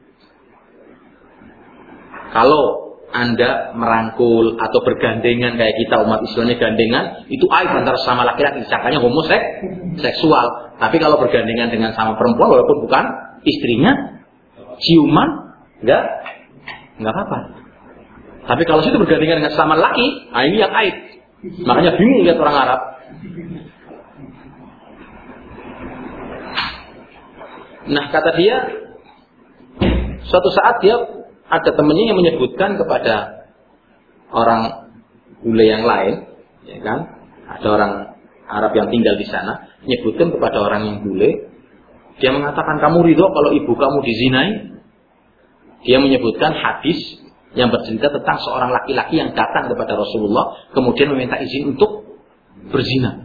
Kalau Anda merangkul atau bergandengan kayak kita umat Islamnya gandengan, itu aib antara sama laki-laki, disangkanya homoseksual. Tapi kalau bergandengan dengan sama perempuan walaupun bukan istrinya, ciuman enggak enggak apa-apa. Tapi kalau situ bergandengan dengan sama laki, nah ini yang aib. Makanya bingung lihat orang Arab. Nah, kata dia, suatu saat dia ada temannya yang menyebutkan kepada orang bule yang lain, ya kan? Ada orang Arab yang tinggal di sana, menyebutkan kepada orang yang bule, dia mengatakan, kamu ridho kalau ibu kamu dizinai? Dia menyebutkan hadis yang bercerita tentang seorang laki-laki yang datang kepada Rasulullah, kemudian meminta izin untuk berzina.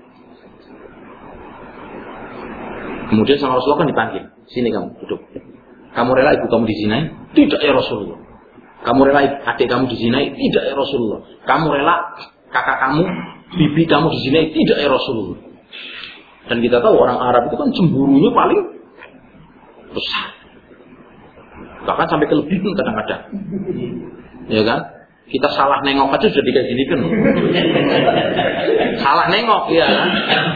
Kemudian sama Rasulullah kan dipanggil, sini kamu duduk. Kamu rela ibu kamu dizinai? Tidak ya Rasulullah. Kamu rela adik kamu dizinai? Tidak ya Rasulullah. Kamu rela kakak kamu, bibi kamu dizinai? Tidak ya Rasulullah. Dan kita tahu orang Arab itu kan cemburunya paling besar. Bahkan sampai kelebihan kadang-kadang. Ya kan? Kita salah nengok aja sudah dikayak gini kan. Salah nengok, ya kan?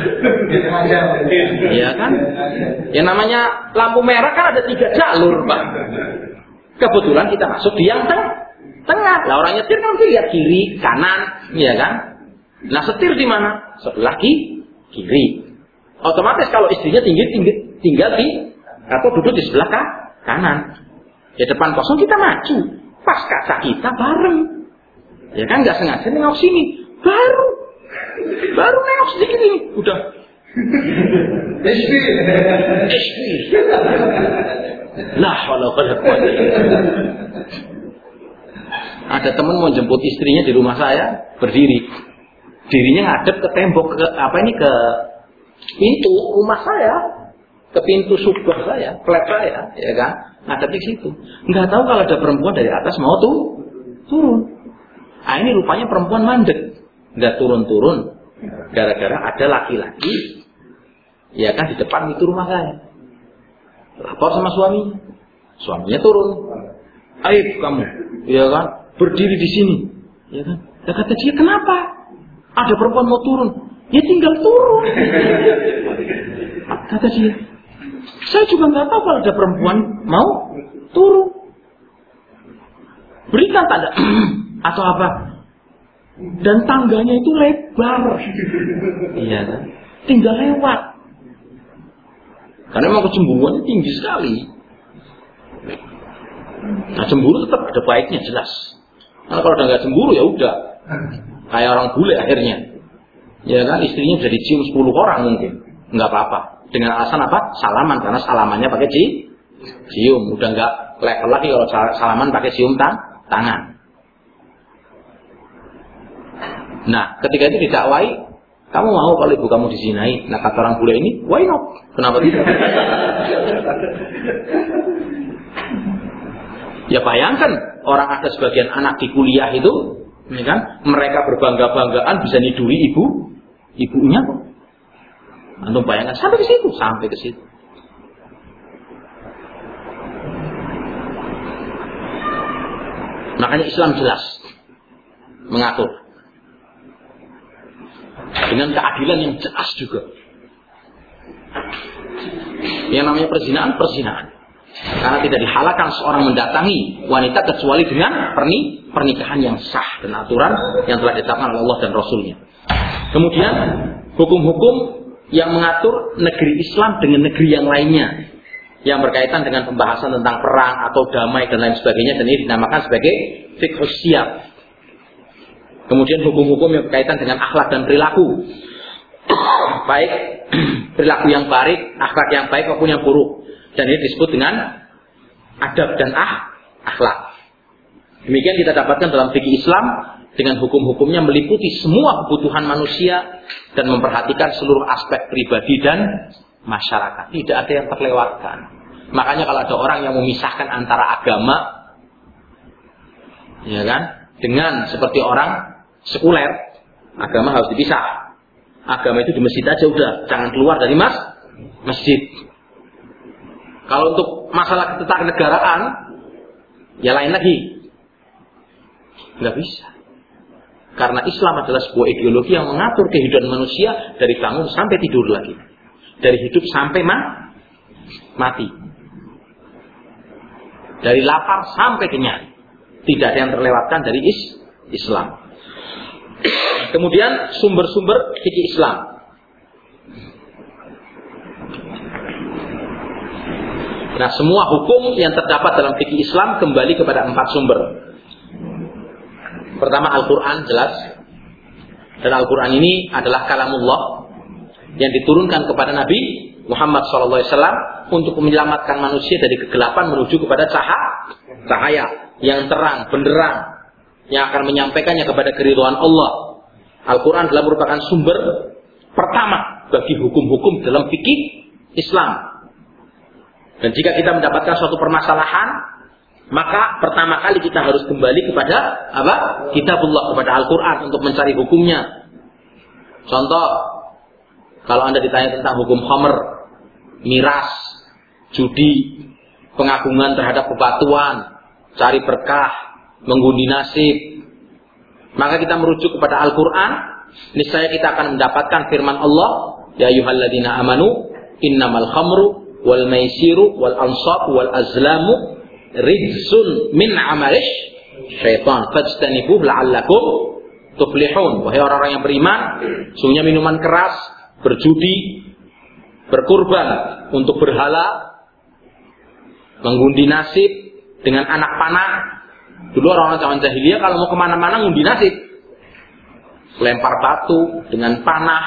Ya kan? Yang namanya lampu merah kan ada tiga jalur, Pak. Kebetulan kita masuk di yang teng tengah. Lah orang nyetir kan mesti lihat kiri, kanan, ya kan? Nah, setir di mana? Sebelah kiri. Otomatis kalau istrinya tinggi, tinggi tinggal di atau duduk di sebelah kanan. Ya depan kosong kita maju. Pas kaca kita bareng. Ya kan nggak sengaja nengok sini, baru baru nengok sedikit ini udah S P S P lah walau ada teman mau jemput istrinya di rumah saya, berdiri dirinya ngadep ke tembok, ke apa ini, ke pintu rumah saya, ke pintu subah saya, flat saya, ya kan, ngadep di situ. Nggak tahu kalau ada perempuan dari atas mau tuh turun. Ah, ini rupanya perempuan mandek, nggak turun-turun, gara-gara ada laki-laki, ya kan, di depan itu rumah saya. Lapor sama suaminya, suaminya turun, aib kamu, ya kan, berdiri di sini, ya kan. Ya kata dia, kenapa? Ada perempuan mau turun, ya tinggal turun. Kata dia, saya juga nggak tahu kalau ada perempuan mau turun. Berikan tanda atau apa? Dan tangganya itu lebar. Iya kan? Tinggal lewat. Karena memang kecemburuannya tinggi sekali. Nah, cemburu tetap ada baiknya, jelas. Karena kalau udah nggak cemburu ya udah. Kayak orang bule akhirnya. Ya kan, istrinya bisa dicium sepuluh orang mungkin. Nggak apa-apa. Dengan alasan apa? Salaman, karena salamannya pakai ci, cium. Udah nggak level lagi kalau salaman pakai cium tang, tangan. Nah, ketika itu didakwai, kamu mau kalau ibu kamu dizinai? Nah, kata orang bule ini, why not? Kenapa tidak? Ya bayangkan, orang ada sebagian anak di kuliah itu, ya kan? Mereka berbangga-banggaan bisa niduri ibu, ibunya kok. Antum bayangkan sampai ke situ, sampai ke situ. Makanya Islam jelas mengatur dengan keadilan yang jelas juga. Yang namanya perzinahan, perzinahan. Karena tidak dihalalkan seorang mendatangi wanita kecuali dengan perni, pernikahan yang sah dan aturan yang telah ditetapkan oleh Allah dan Rasulnya. Kemudian hukum-hukum yang mengatur negeri Islam dengan negeri yang lainnya yang berkaitan dengan pembahasan tentang perang atau damai dan lain sebagainya, dan ini dinamakan sebagai fiqhus siyaq. Kemudian hukum-hukum yang berkaitan dengan akhlak dan perilaku, baik perilaku yang baik, akhlak yang baik maupun yang buruk, dan ini disebut dengan adab dan ah, akhlak. Demikian kita dapatkan dalam fikih Islam dengan hukum-hukumnya meliputi semua kebutuhan manusia dan memperhatikan seluruh aspek pribadi dan masyarakat. Tidak ada yang terlewatkan. Makanya kalau ada orang yang memisahkan antara agama, ya kan, dengan seperti orang sekuler, agama harus dipisah. Agama itu di masjid aja udah, jangan keluar dari mas masjid. Kalau untuk masalah ketatanegaraan, ya lain lagi, nggak bisa. Karena Islam adalah sebuah ideologi yang mengatur kehidupan manusia dari bangun sampai tidur lagi, dari hidup sampai ma mati, dari lapar sampai kenyang. Tidak ada yang terlewatkan dari is Islam. Kemudian sumber-sumber fikih Islam. Nah, semua hukum yang terdapat dalam fikih Islam kembali kepada empat sumber. Pertama, Al-Quran jelas. Dan Al-Quran ini adalah kalamullah yang diturunkan kepada Nabi Muhammad shallallahu alaihi wasallam untuk menyelamatkan manusia dari kegelapan menuju kepada cahaya, cahaya yang terang, benderang, yang akan menyampaikannya kepada keridhaan Allah. Al-Quran adalah merupakan sumber pertama bagi hukum-hukum dalam fikih Islam. Dan jika kita mendapatkan suatu permasalahan, maka pertama kali kita harus kembali kepada apa? Kitabullah, kepada Al-Quran untuk mencari hukumnya. Contoh, kalau Anda ditanya tentang hukum khamr, miras, judi, pengagungan terhadap bebatuan, cari berkah, mengundi nasib, maka kita merujuk kepada Al-Quran. Niscaya kita akan mendapatkan firman Allah, ya ayyuhalladzina amanu innamal khamru wal maisiru wal ansab wal azlamu rijsun min amalish syaitan fajtanibuh la'allakum tuflihun. Wahai orang-orang yang beriman, sungguhnya minuman keras, berjudi, berkurban untuk berhala, mengundi nasib dengan anak panah. Dulu orang-orang zaman jahiliyah kalau mau kemana-mana ngundi nasib, lempar batu dengan panah,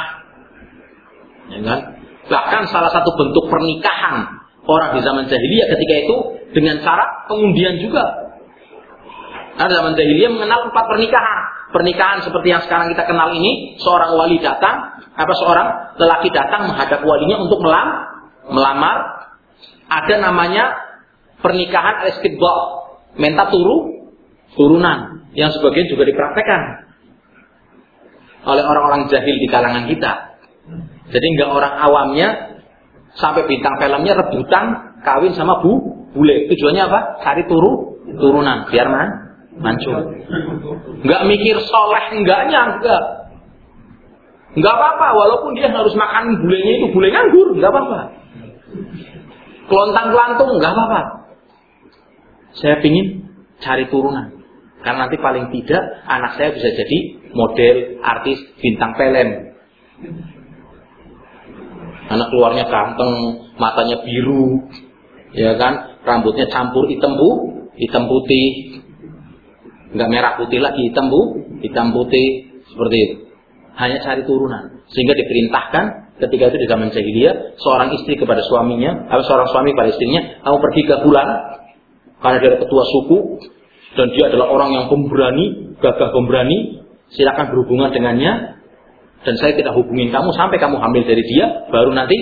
ya kan? Bahkan salah satu bentuk pernikahan orang di zaman jahiliyah ketika itu dengan cara pengundian juga. Karena zaman jahiliyah mengenal empat pernikahan. Pernikahan seperti yang sekarang kita kenal ini, seorang wali datang, apa seorang lelaki datang menghadap walinya untuk melam, melamar. Ada namanya pernikahan al-istibdha, minta turu, turunan, yang sebagian juga dipraktekkan oleh orang-orang jahil di kalangan kita. Jadi enggak orang awamnya sampai bintang filmnya rebutan kawin sama bu bule. Tujuannya apa? Cari turu, turunan, biar man, mancung. Enggak mikir soleh enggaknya, enggak. Enggak apa-apa, walaupun dia harus makan bulenya itu bule nganggur, enggak apa-apa. Kelontang-kelantung, enggak apa-apa. Saya pingin cari turunan. Karena nanti paling tidak anak saya bisa jadi model, artis, bintang film. Anak keluarnya ganteng, matanya biru, ya kan, rambutnya campur hitam bu, hitam putih, nggak merah putih lagi, hitam bu, hitam putih, seperti itu. Hanya cari turunan, sehingga diperintahkan Ketika itu di zaman jahiliyah, seorang istri kepada suaminya, atau seorang suami kepada istrinya, kamu pergi ke bulan, karena dia adalah ketua suku, dan dia adalah orang yang pemberani, gagah pemberani, silakan berhubungan dengannya, dan saya tidak hubungin kamu sampai kamu hamil dari dia, baru nanti,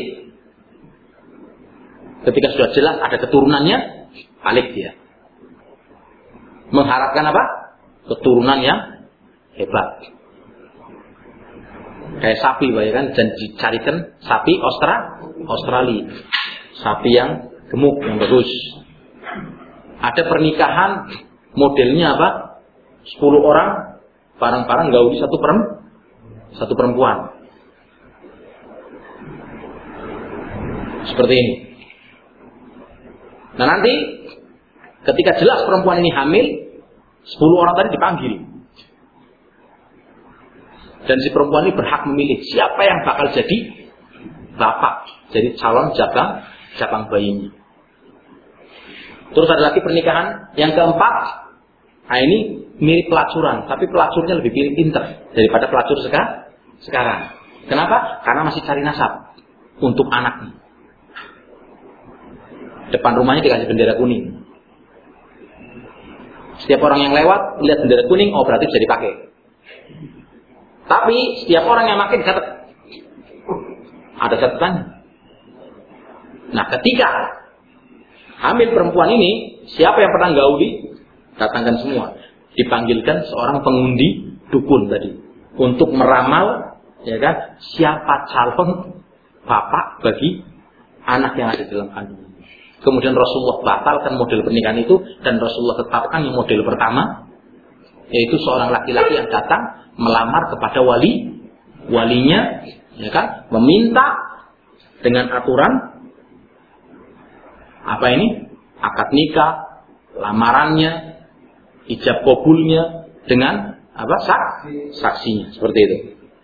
ketika sudah jelas ada keturunannya, balik dia. Mengharapkan apa? Keturunan yang hebat. Kayak sapi, Pak, ya kan? Dan dicarikan sapi Austra, Australia. Sapi yang gemuk, yang bagus. Ada pernikahan modelnya apa? sepuluh orang bareng-bareng gauli satu perem, satu perempuan. Seperti ini. Nah, nanti ketika jelas perempuan ini hamil, sepuluh orang tadi dipanggil. Dan si perempuan ini berhak memilih siapa yang bakal jadi bapak, jadi calon jabang jabang bayinya. Terus ada lagi pernikahan yang keempat. Nah, ini mirip pelacuran, tapi pelacurnya lebih pintar daripada pelacur seka, sekarang. Kenapa? Karena masih cari nasab untuk anaknya. Depan rumahnya dikasih bendera kuning. Setiap orang yang lewat lihat bendera kuning, oh berarti bisa dipakai. Tapi setiap orang yang makin catat, ada catatannya. Nah, ketika hamil perempuan ini, siapa yang pernah gauli? Datangkan semua. Dipanggilkan seorang pengundi dukun tadi untuk meramal, ya kan? Siapa calon bapak bagi anak yang ada dalam kandungan. Kemudian Rasulullah batalkan model pernikahan itu dan Rasulullah tetapkan yang model pertama, yaitu seorang laki-laki yang datang melamar kepada wali walinya, ya kan, meminta dengan aturan apa ini, akad nikah, lamarannya, ijab kabulnya dengan apa, sak saksinya, seperti itu.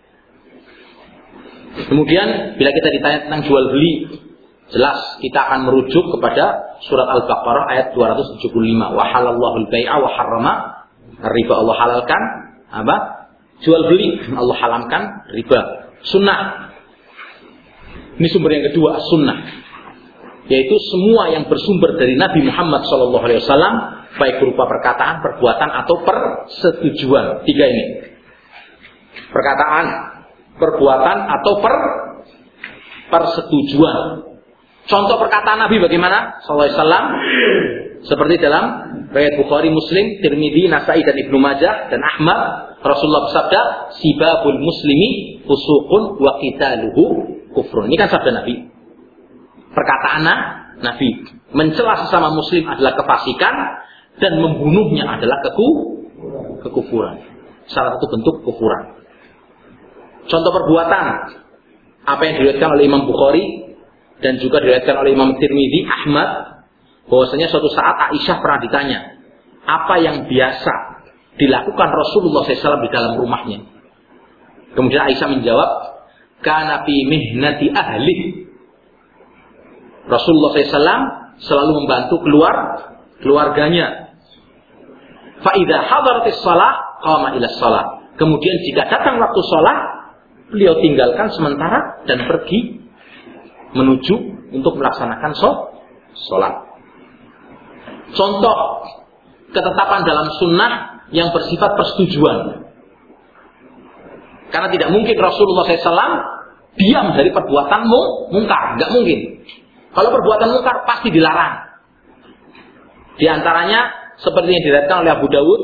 Kemudian bila kita ditanya tentang jual beli, jelas kita akan merujuk kepada surat Al-Baqarah ayat dua ratus tujuh puluh lima. Wa halallahu al-bai'a wa harrama riba. Allah halalkan apa? Jual beli, Allah haramkan riba. Sunnah. Ini sumber yang kedua, sunnah. Yaitu semua yang bersumber dari Nabi Muhammad shallallahu alaihi wasallam, baik berupa perkataan, perbuatan atau persetujuan. Tiga ini. Perkataan, perbuatan atau per persetujuan. Contoh perkataan Nabi bagaimana? Sallallahu alaihi wasallam. Seperti dalam riwayat Bukhari, Muslim, Tirmidzi, Nasa'i dan Ibnu Majah dan Ahmad, Rasulullah bersabda, "Sibabul muslimi fusuqun wa qitaluhu kufrun." Ini kan sabda Nabi. Perkataan Nabi, mencela sesama muslim adalah kefasikan dan membunuhnya adalah keku kekufuran. Salah satu bentuk kekufuran. Contoh perbuatan, apa yang diriwayatkan oleh Imam Bukhari dan juga diriwayatkan oleh Imam Tirmidzi, Ahmad, bahwasanya suatu saat Aisyah pernah ditanya, apa yang biasa dilakukan Rasulullah shallallahu alaihi wasallam di dalam rumahnya. Kemudian Aisyah menjawab, kana fi mihnati ahli. Rasulullah shallallahu alaihi wasallam selalu membantu keluar keluarganya. Fa idza hadaratis shalah qama ila shalah. Kemudian jika datang waktu shalah, beliau tinggalkan sementara dan pergi menuju untuk melaksanakan sholat. Contoh ketetapan dalam sunnah yang bersifat persetujuan. Karena tidak mungkin Rasulullah shallallahu alaihi wasallam diam dari perbuatan mungkar, nggak mungkin. Kalau perbuatan mungkar pasti dilarang. Di antaranya seperti yang diriwayatkan oleh Abu Dawud,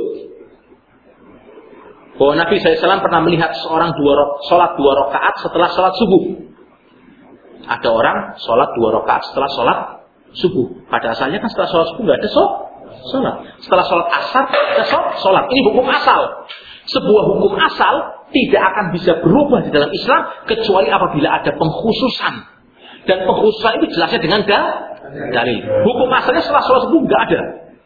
bahwa Nabi shallallahu alaihi wasallam pernah melihat seorang dua sholat dua rakaat setelah sholat subuh. Ada orang sholat dua rakaat setelah sholat subuh. Pada asalnya kan setelah sholat subuh nggak ada sholat. Setelah sholat asar ada sholat. Ini hukum asal. Sebuah hukum asal tidak akan bisa berubah di dalam Islam kecuali apabila ada pengkhususan. Dan pengkhususan itu jelasnya dengan dalil. Hukum asalnya setelah sholat subuh nggak ada.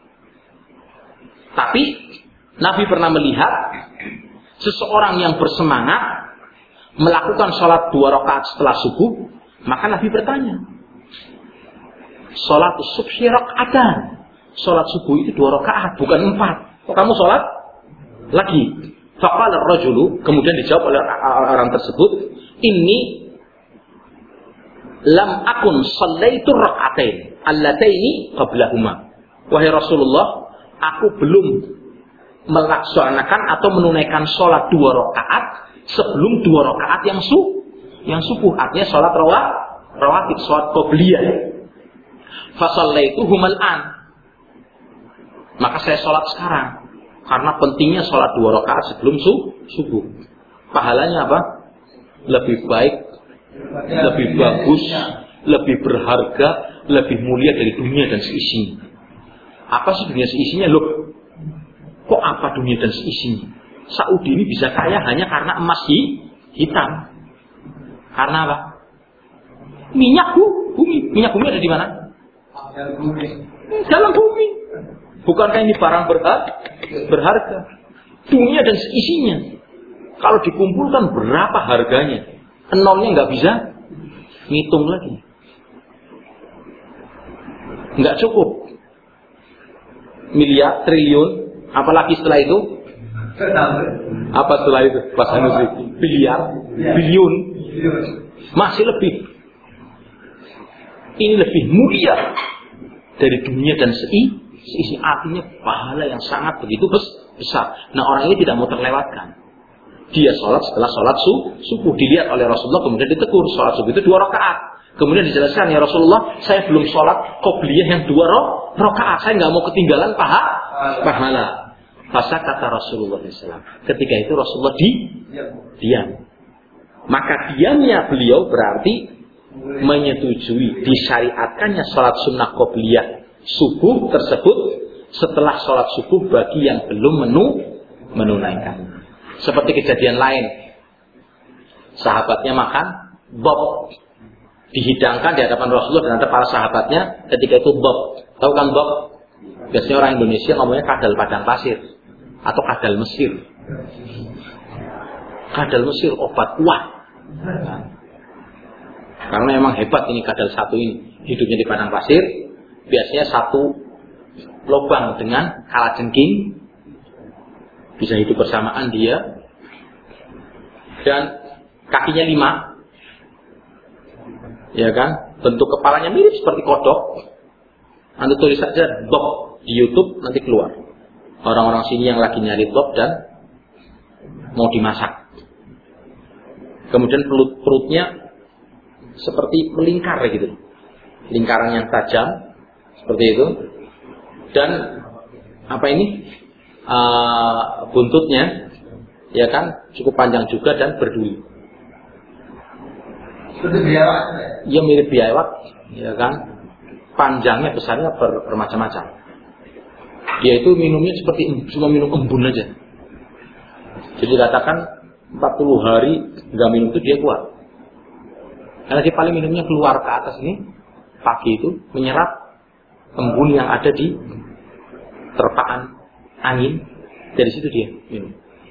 Tapi Nabi pernah melihat seseorang yang bersemangat melakukan sholat dua rakaat setelah subuh, maka Nabi bertanya, sholat subhi raka'atan. Sholat subuh itu dua rakaat, bukan empat. Kok kamu sholat lagi? Faqala ar-rajulu, kemudian dijawab oleh orang tersebut, ini lam akun shallaitu rak'atain allataini qablahuma. Wahai Rasulullah, aku belum melaksanakan atau menunaikan sholat dua rakaat sebelum dua rakaat yang su yang subuh. Artinya sholat rawat rawatib, sholat qobliyah. Fa shallaituhumal an. Maka saya sholat sekarang karena pentingnya sholat dua rakaat sebelum su subuh. Pahalanya apa? Lebih baik, lebih bagus, lebih berharga, lebih mulia dari dunia dan seisinya. Apa sih dunia seisinya? Loh, kok apa dunia dan seisinya? Saudi ini bisa kaya hanya karena emas hitam. Karena apa? Minyak bumi. Minyak bumi ada di mana? Dalam bumi. Bukankah ini barang berharga? Berharga. Dunia dan seisinya. Kalau dikumpulkan berapa harganya? Nolnya nggak bisa ngitung lagi. Nggak cukup. Miliar, triliun, apalagi setelah itu? Apa setelah itu? Pak Sanusi? Biliar, biliun, masih lebih. Ini lebih mulia dari dunia dan seisi. Seisi artinya pahala yang sangat begitu besar. Nah, orang ini tidak mau terlewatkan. Dia sholat setelah sholat subuh. Dilihat oleh Rasulullah, kemudian ditegur. Sholat subuh itu dua rakaat. Kemudian dijelaskan, ya Rasulullah, saya belum sholat qobliyah yang dua rakaat. Saya nggak mau ketinggalan paha, pahala. Fasa kata Rasulullah shallallahu alaihi wasallam. Ketika itu Rasulullah di diam. Maka diamnya beliau berarti menyetujui disyariatkannya sholat sunnah qobliyah subuh tersebut setelah sholat subuh bagi yang belum menu menunaikan. Seperti kejadian lain, sahabatnya makan bob, dihidangkan di hadapan Rasulullah dan ada para sahabatnya. Ketika itu bob, tahu kan bob? Biasanya orang Indonesia ngomongnya kadal padang pasir atau kadal Mesir. Kadal Mesir obat kuat, karena memang hebat ini kadal satu ini, hidupnya di padang pasir. Biasanya satu lubang dengan kalajengking, bisa hidup bersamaan dia, dan kakinya lima, ya kan? Bentuk kepalanya mirip seperti kodok. Anda tulis saja bob di YouTube, nanti keluar. Orang-orang sini yang lagi nyari bob dan mau dimasak. Kemudian perut perutnya seperti melingkar gitu, lingkaran yang tajam seperti itu, dan apa ini? Uh, buntutnya, ya kan, cukup panjang juga dan berduri. Seperti biawak. Ya mirip biawak, ya kan. Panjangnya, besarnya ber, bermacam-macam. Dia itu minumnya seperti cuma minum embun aja. Jadi katakan empat puluh hari nggak minum itu dia kuat. Karena dia paling minumnya keluar ke atas ini, pagi itu menyerap embun yang ada di terpaan angin, dari situ dia minum.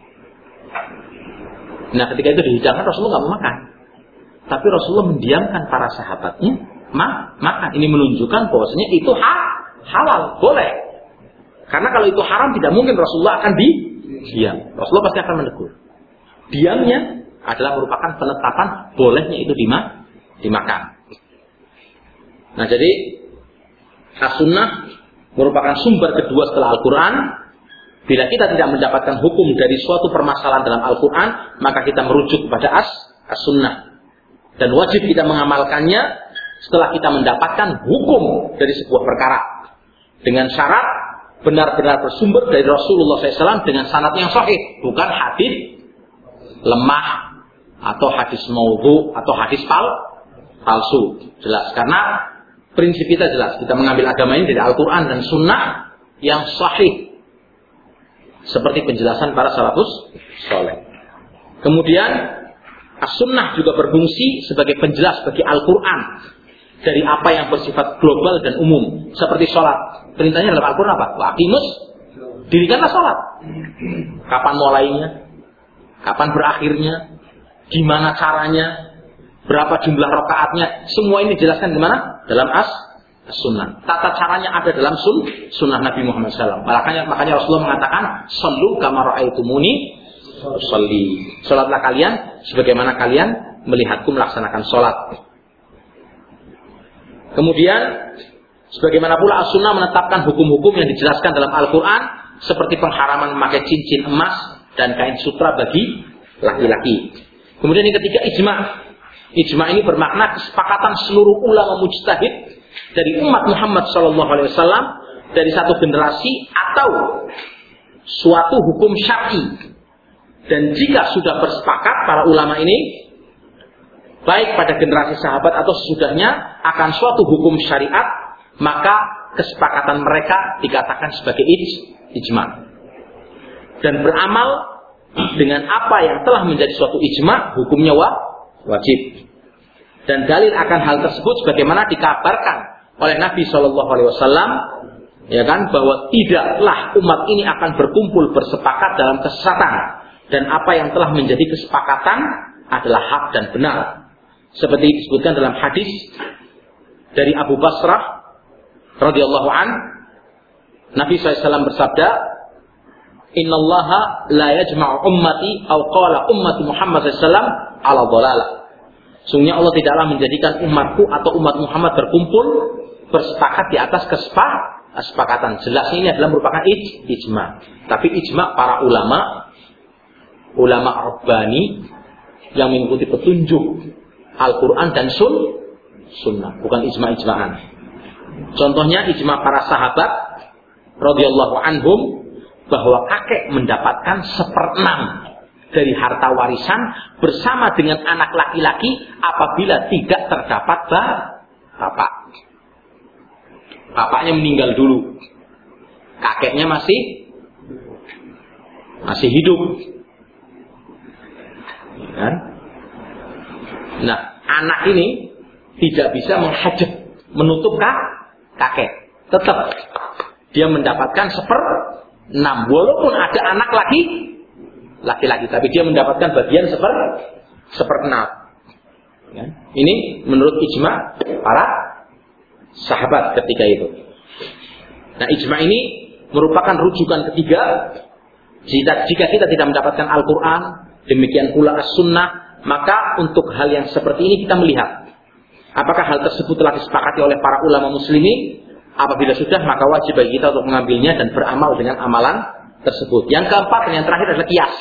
Nah, ketika itu dihidangkan, Rasulullah nggak makan, tapi Rasulullah mendiamkan para sahabatnya ma makan. Ini menunjukkan bahwasanya itu ha halal, boleh. Karena kalau itu haram tidak mungkin Rasulullah akan di diam. Rasulullah pasti akan menegur. Diamnya adalah merupakan penetapan bolehnya itu dima dimakan. Nah, jadi as-sunnah merupakan sumber kedua setelah Al-Quran. Bila kita tidak mendapatkan hukum dari suatu permasalahan dalam Al-Quran, maka kita merujuk kepada as, as-sunnah. Dan wajib kita mengamalkannya setelah kita mendapatkan hukum dari sebuah perkara. Dengan syarat benar-benar bersumber dari Rasulullah shallallahu alaihi wasallam dengan sanad yang sahih. Bukan hadis lemah, atau hadis maudhu, atau hadis pal, palsu. Jelas. Karena prinsip kita jelas. Kita mengambil agama ini dari Al-Quran dan sunnah yang sahih. Seperti penjelasan para salafus saleh. Kemudian as-sunnah juga berfungsi sebagai penjelas bagi Al-Quran dari apa yang bersifat global dan umum. Seperti sholat. Perintahnya dalam Al-Quran apa? Waqimus, dirikanlah sholat. Kapan mulainya? Kapan berakhirnya? Gimana caranya? Berapa jumlah rakaatnya? Semua ini dijelaskan di mana? Dalam as sunnah. Tata caranya ada dalam sun, sunnah Nabi Muhammad shallallahu alaihi wasallam. Makanya, makanya Rasulullah mengatakan, "Shallu kama ra'aitumuni sholli." Salatlah kalian sebagaimana kalian melihatku melaksanakan salat. Kemudian sebagaimana pula as-sunnah menetapkan hukum-hukum yang dijelaskan dalam Al-Quran seperti pengharaman memakai cincin emas dan kain sutra bagi laki-laki. Kemudian yang ketiga, ijma'. Ijma' ini bermakna kesepakatan seluruh ulama mujtahid dari umat Muhammad shallallahu alaihi wasallam dari satu generasi atau suatu hukum syar'i. Dan jika sudah bersepakat para ulama ini, baik pada generasi sahabat atau sesudahnya, akan suatu hukum syariat, maka kesepakatan mereka dikatakan sebagai ij, ijma'. Dan beramal dengan apa yang telah menjadi suatu ijma', hukumnya wa, wajib. Dan dalil akan hal tersebut sebagaimana dikabarkan oleh Nabi shallallahu alaihi wasallam, ya kan, bahwa tidaklah umat ini akan berkumpul bersepakat dalam kesesatan, dan apa yang telah menjadi kesepakatan adalah hak dan benar. Seperti disebutkan dalam hadis dari Abu Basrah radhiyallahu an, Nabi shallallahu alaihi wasallam bersabda, Innallaha la yajma'u ummati aw qala ummati Muhammad shallallahu alaihi wasallam ala dhalalah. Sungguhnya Allah tidaklah menjadikan umatku atau umat Muhammad berkumpul bersepakat di atas kesepakatan. Jelas ini adalah merupakan ij, ijma. Tapi ijma para ulama, ulama rabbani yang mengikuti petunjuk Al-Quran dan sun, sunnah, bukan ijma-ijma'an. Contohnya ijma para sahabat radhiyallahu anhum, bahwa kakek mendapatkan seperenam dari harta warisan bersama dengan anak laki-laki apabila tidak terdapat bapak. Bapaknya meninggal dulu, kakeknya masih masih hidup. Ya. Nah, anak ini tidak bisa menghajat, menutup kakek. Tetap dia mendapatkan seper enam, walaupun ada anak laki laki-laki, tapi dia mendapatkan bagian seper seperenam. Ya. Ini menurut ijma para sahabat ketika itu. Nah, ijma ini merupakan rujukan ketiga jika, jika kita tidak mendapatkan Al-Quran, demikian pula as-sunnah, maka untuk hal yang seperti ini kita melihat apakah hal tersebut telah disepakati oleh para ulama muslimin. Apabila sudah, maka wajib bagi kita untuk mengambilnya dan beramal dengan amalan tersebut. Yang keempat dan yang terakhir adalah qiyas.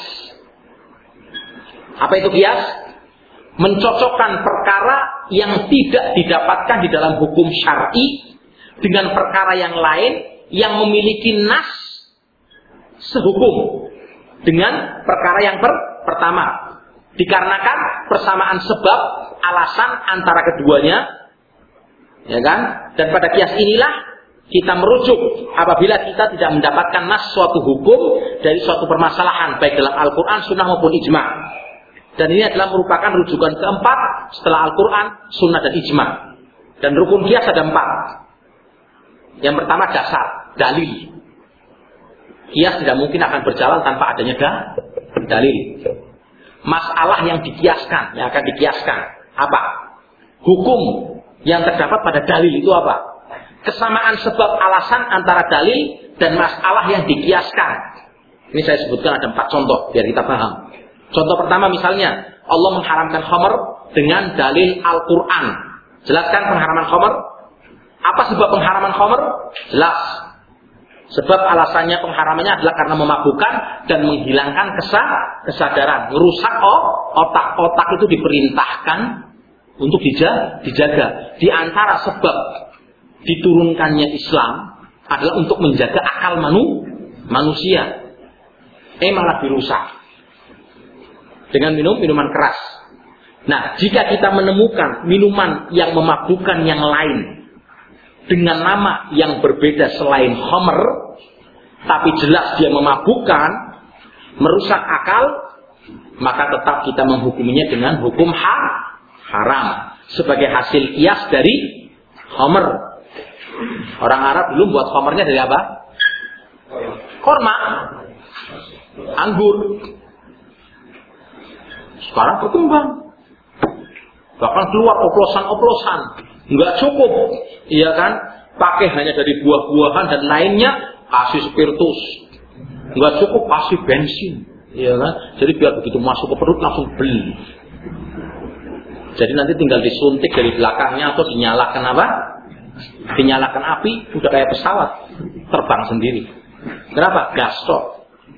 Apa itu qiyas? Mencocokkan perkara yang tidak didapatkan di dalam hukum syar'i dengan perkara yang lain yang memiliki nas sehukum dengan perkara yang per pertama. Dikarenakan persamaan sebab, alasan antara keduanya, ya kan? Dan pada qiyas inilah kita merujuk apabila kita tidak mendapatkan nas suatu hukum dari suatu permasalahan baik dalam Al-Quran, sunnah maupun ijma'. Dan ini adalah merupakan rujukan keempat setelah Al-Quran, sunnah dan ijma'. Dan rukun qiyas ada empat. Yang pertama dasar, dalil. Qiyas tidak mungkin akan berjalan tanpa adanya da, dalil. Masalah yang dikiaskan, yang akan dikiaskan apa? Hukum yang terdapat pada dalil itu apa? Kesamaan sebab alasan antara dalil dan masalah yang dikiaskan. Ini saya sebutkan ada empat contoh biar kita paham. Contoh pertama misalnya Allah mengharamkan khamr dengan dalil Al-Quran. Jelaskan pengharaman khamr. Apa sebab pengharaman khamr? Jelas. Sebab alasannya pengharamannya adalah karena memabukkan dan menghilangkan kesadaran, merusak otak. Otak itu diperintahkan untuk dijaga. Di antara sebab diturunkannya Islam adalah untuk menjaga akal manu, manusia. Eh malah dirusak dengan minum minuman keras. Nah, jika kita menemukan minuman yang memabukkan yang lain dengan nama yang berbeda selain khamr, tapi jelas dia memabukkan, merusak akal, maka tetap kita menghukuminya dengan hukum ha, haram sebagai hasil qiyas dari khamr. Orang Arab dulu buat khamrnya dari apa? Korma, anggur. Sekarang berkembang, bahkan keluar oplosan-oplosan. Nggak cukup, iya kan? Pakai hanya dari buah-buahan dan lainnya, kasih spiritus. Nggak cukup, kasih bensin, iya kan? Jadi biar begitu masuk ke perut langsung beli. Jadi nanti tinggal disuntik dari belakangnya atau dinyalakan apa? Dinyalakan api, udah kayak pesawat, terbang sendiri. Kenapa? Gasol.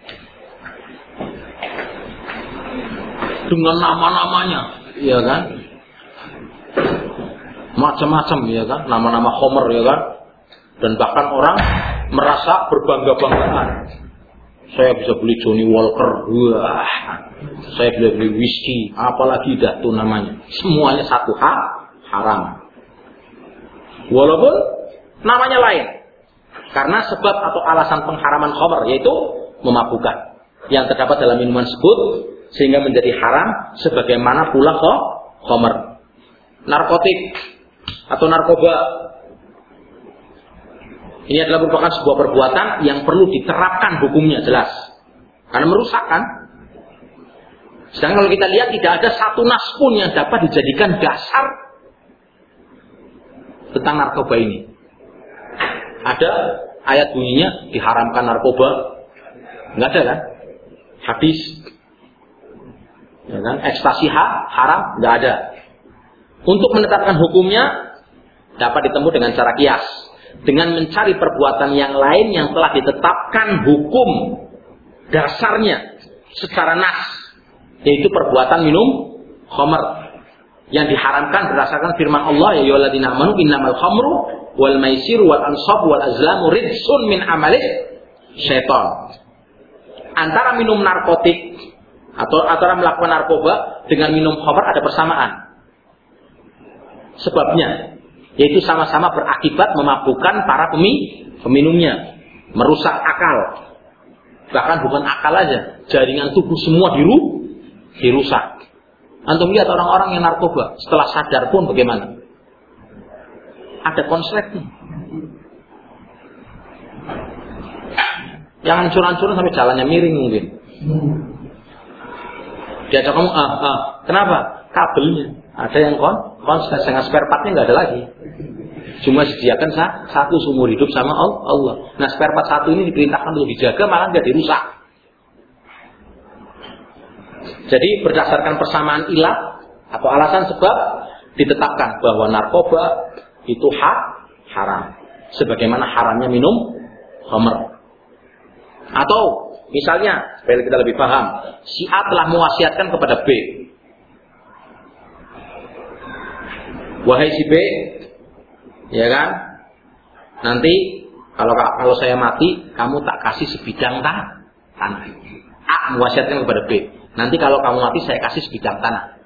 Dengan nama-namanya, ya kan? Macam-macam, ya kan? Nama-nama Homer, ya kan? Dan bahkan orang merasa berbangga-banggaan. Saya bisa beli Johnny Walker, wah, saya bisa beli whisky, apalagi dah tuh namanya. Semuanya satu hal haram. Walaupun namanya lain. Karena sebab atau alasan pengharaman khamr yaitu memabukkan yang terdapat dalam minuman tersebut sehingga menjadi haram sebagaimana pula khamr. Narkotik atau narkoba ini adalah merupakan sebuah perbuatan yang perlu diterapkan hukumnya jelas. Karena merusakkan. Sedangkan kalau kita lihat tidak ada satu nas pun yang dapat dijadikan dasar tentang narkoba ini. Ada ayat bunyinya diharamkan narkoba, nggak ada kan? Hadis, ya kan? Ekstasi ha, haram, nggak ada. Untuk menetapkan hukumnya dapat ditempuh dengan cara kias, dengan mencari perbuatan yang lain yang telah ditetapkan hukum dasarnya secara nas, yaitu perbuatan minum khamr yang diharamkan berdasarkan firman Allah, ya ayyuhalladzina amanu innamal khamru wal maisir wal ansab wal azlamu ridsun min amali syaitan. Antara minum narkotik atau antara melakukan narkoba dengan minum khamr ada persamaan. Sebabnya yaitu sama-sama berakibat memabukkan para peminumnya, merusak akal. Bahkan bukan akal aja, jaringan tubuh semua diru, dirusak. Antum lihat orang-orang yang narkoba setelah sadar pun bagaimana? Ada konsletnya. Yang hancur-hancuran sampai jalannya miring mungkin. Diajak kamu, ah, ah, kenapa? Kabelnya. Ada yang kon, konslet, dengan spare partnya nggak ada lagi. Cuma sediakan satu seumur hidup sama Allah. Nah spare part satu ini diperintahkan untuk dijaga, malah nggak dirusak. Jadi berdasarkan persamaan ilah atau alasan sebab ditetapkan bahwa narkoba itu hak haram. Sebagaimana haramnya minum khamr. Atau misalnya, supaya kita lebih paham, si A telah mewasiatkan kepada B. Wahai si B, ya kan? Nanti kalau kalau saya mati, kamu tak kasih sebidang tanah. A mewasiatkan kepada B. Nanti kalau kamu mati saya kasih sebidang tanah.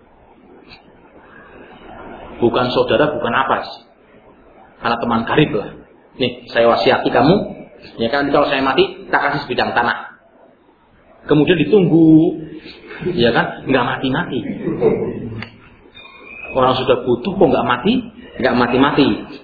Bukan saudara, bukan apa sih. Karena teman karib lah. Nih, saya wasiati kamu. Ya kan, nanti kalau saya mati, tak kasih sebidang tanah. Kemudian ditunggu. Ya kan, nggak mati-mati. Orang sudah butuh kok nggak mati, nggak mati-mati.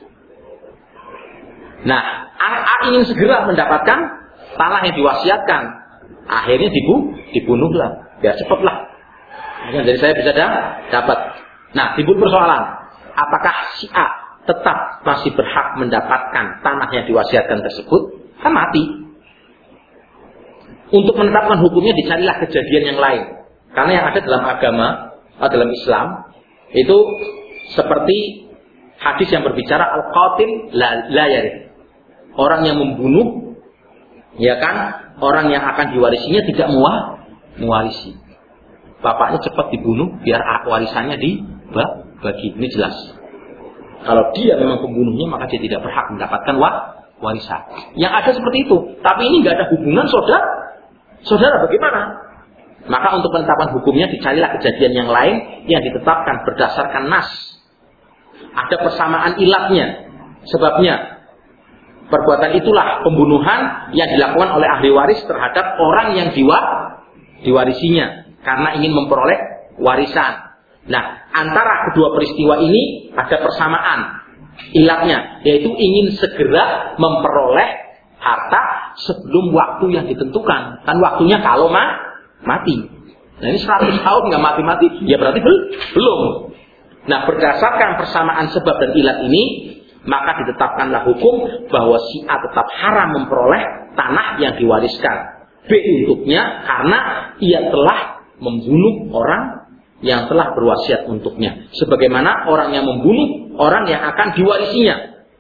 Nah, A ingin segera mendapatkan tanah yang diwasiatkan. Akhirnya dibu, dibunuhlah. Biar cepatlah. Jadi saya bisa dapat. Nah, timbul persoalan. Apakah si A tetap masih berhak mendapatkan tanah yang diwasiatkan tersebut? Kan mati. Untuk menetapkan hukumnya dicarilah kejadian yang lain. Karena yang ada dalam agama, dalam Islam, itu seperti hadis yang berbicara al-qatil la, la yarith. Orang yang membunuh, ya kan, orang yang akan diwarisinya tidak muah mewarisi. Bapaknya cepat dibunuh biar warisannya dibagi. Ini jelas. Kalau dia memang pembunuhnya maka dia tidak berhak mendapatkan warisan. Yang ada seperti itu. Tapi ini nggak ada hubungan saudara. Saudara bagaimana? Maka untuk penetapan hukumnya dicarilah kejadian yang lain yang ditetapkan berdasarkan nas. Ada persamaan ilatnya. Sebabnya perbuatan itulah pembunuhan yang dilakukan oleh ahli waris terhadap orang yang diwa diwarisinya karena ingin memperoleh warisan. Nah, antara kedua peristiwa ini ada persamaan ilatnya, yaitu ingin segera memperoleh harta sebelum waktu yang ditentukan. Kan waktunya kalau ma mati. Nah, ini seratus tahun nggak mati-mati, ya berarti bel belum. Nah, berdasarkan persamaan sebab dan ilat ini, maka ditetapkanlah hukum bahwa si A tetap haram memperoleh tanah yang diwariskan. B untuknya karena ia telah membunuh orang yang telah berwasiat untuknya. Sebagaimana orang yang membunuh orang yang akan diwarisinya.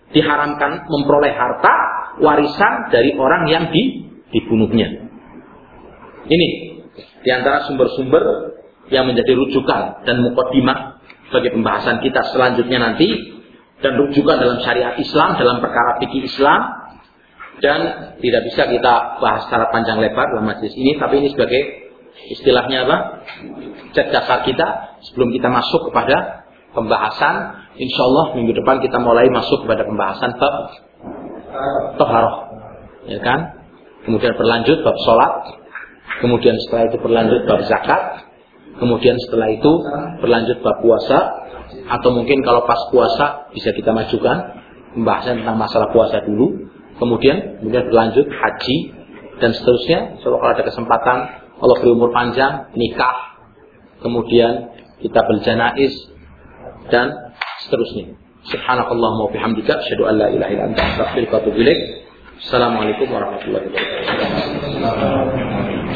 diharamkan memperoleh harta warisan dari orang yang di, dibunuhnya. Ini diantara sumber-sumber yang menjadi rujukan dan muqaddimah bagi pembahasan kita selanjutnya nanti, dan rujukan dalam syariat Islam, dalam perkara fikih Islam. Dan tidak bisa kita bahas secara panjang lebar dalam majelis ini, tapi ini sebagai istilahnya apa? Cek dasar kita sebelum kita masuk kepada pembahasan. Insya Allah minggu depan kita mulai masuk kepada pembahasan bab taharah, ya kan? Kemudian berlanjut bab sholat, kemudian setelah itu berlanjut bab zakat, kemudian setelah itu berlanjut bab puasa, atau mungkin kalau pas puasa bisa kita majukan pembahasan tentang masalah puasa dulu, kemudian kemudian berlanjut haji dan seterusnya. So, kalau ada kesempatan Allah beri umur panjang, nikah, kemudian kita berjanaiz dan seterusnya. Subhanakallahumma wa bihamdika asyhadu an la ilaha illa anta astaghfiruka wa atubu ilaik. Assalamualaikum warahmatullahi wabarakatuh.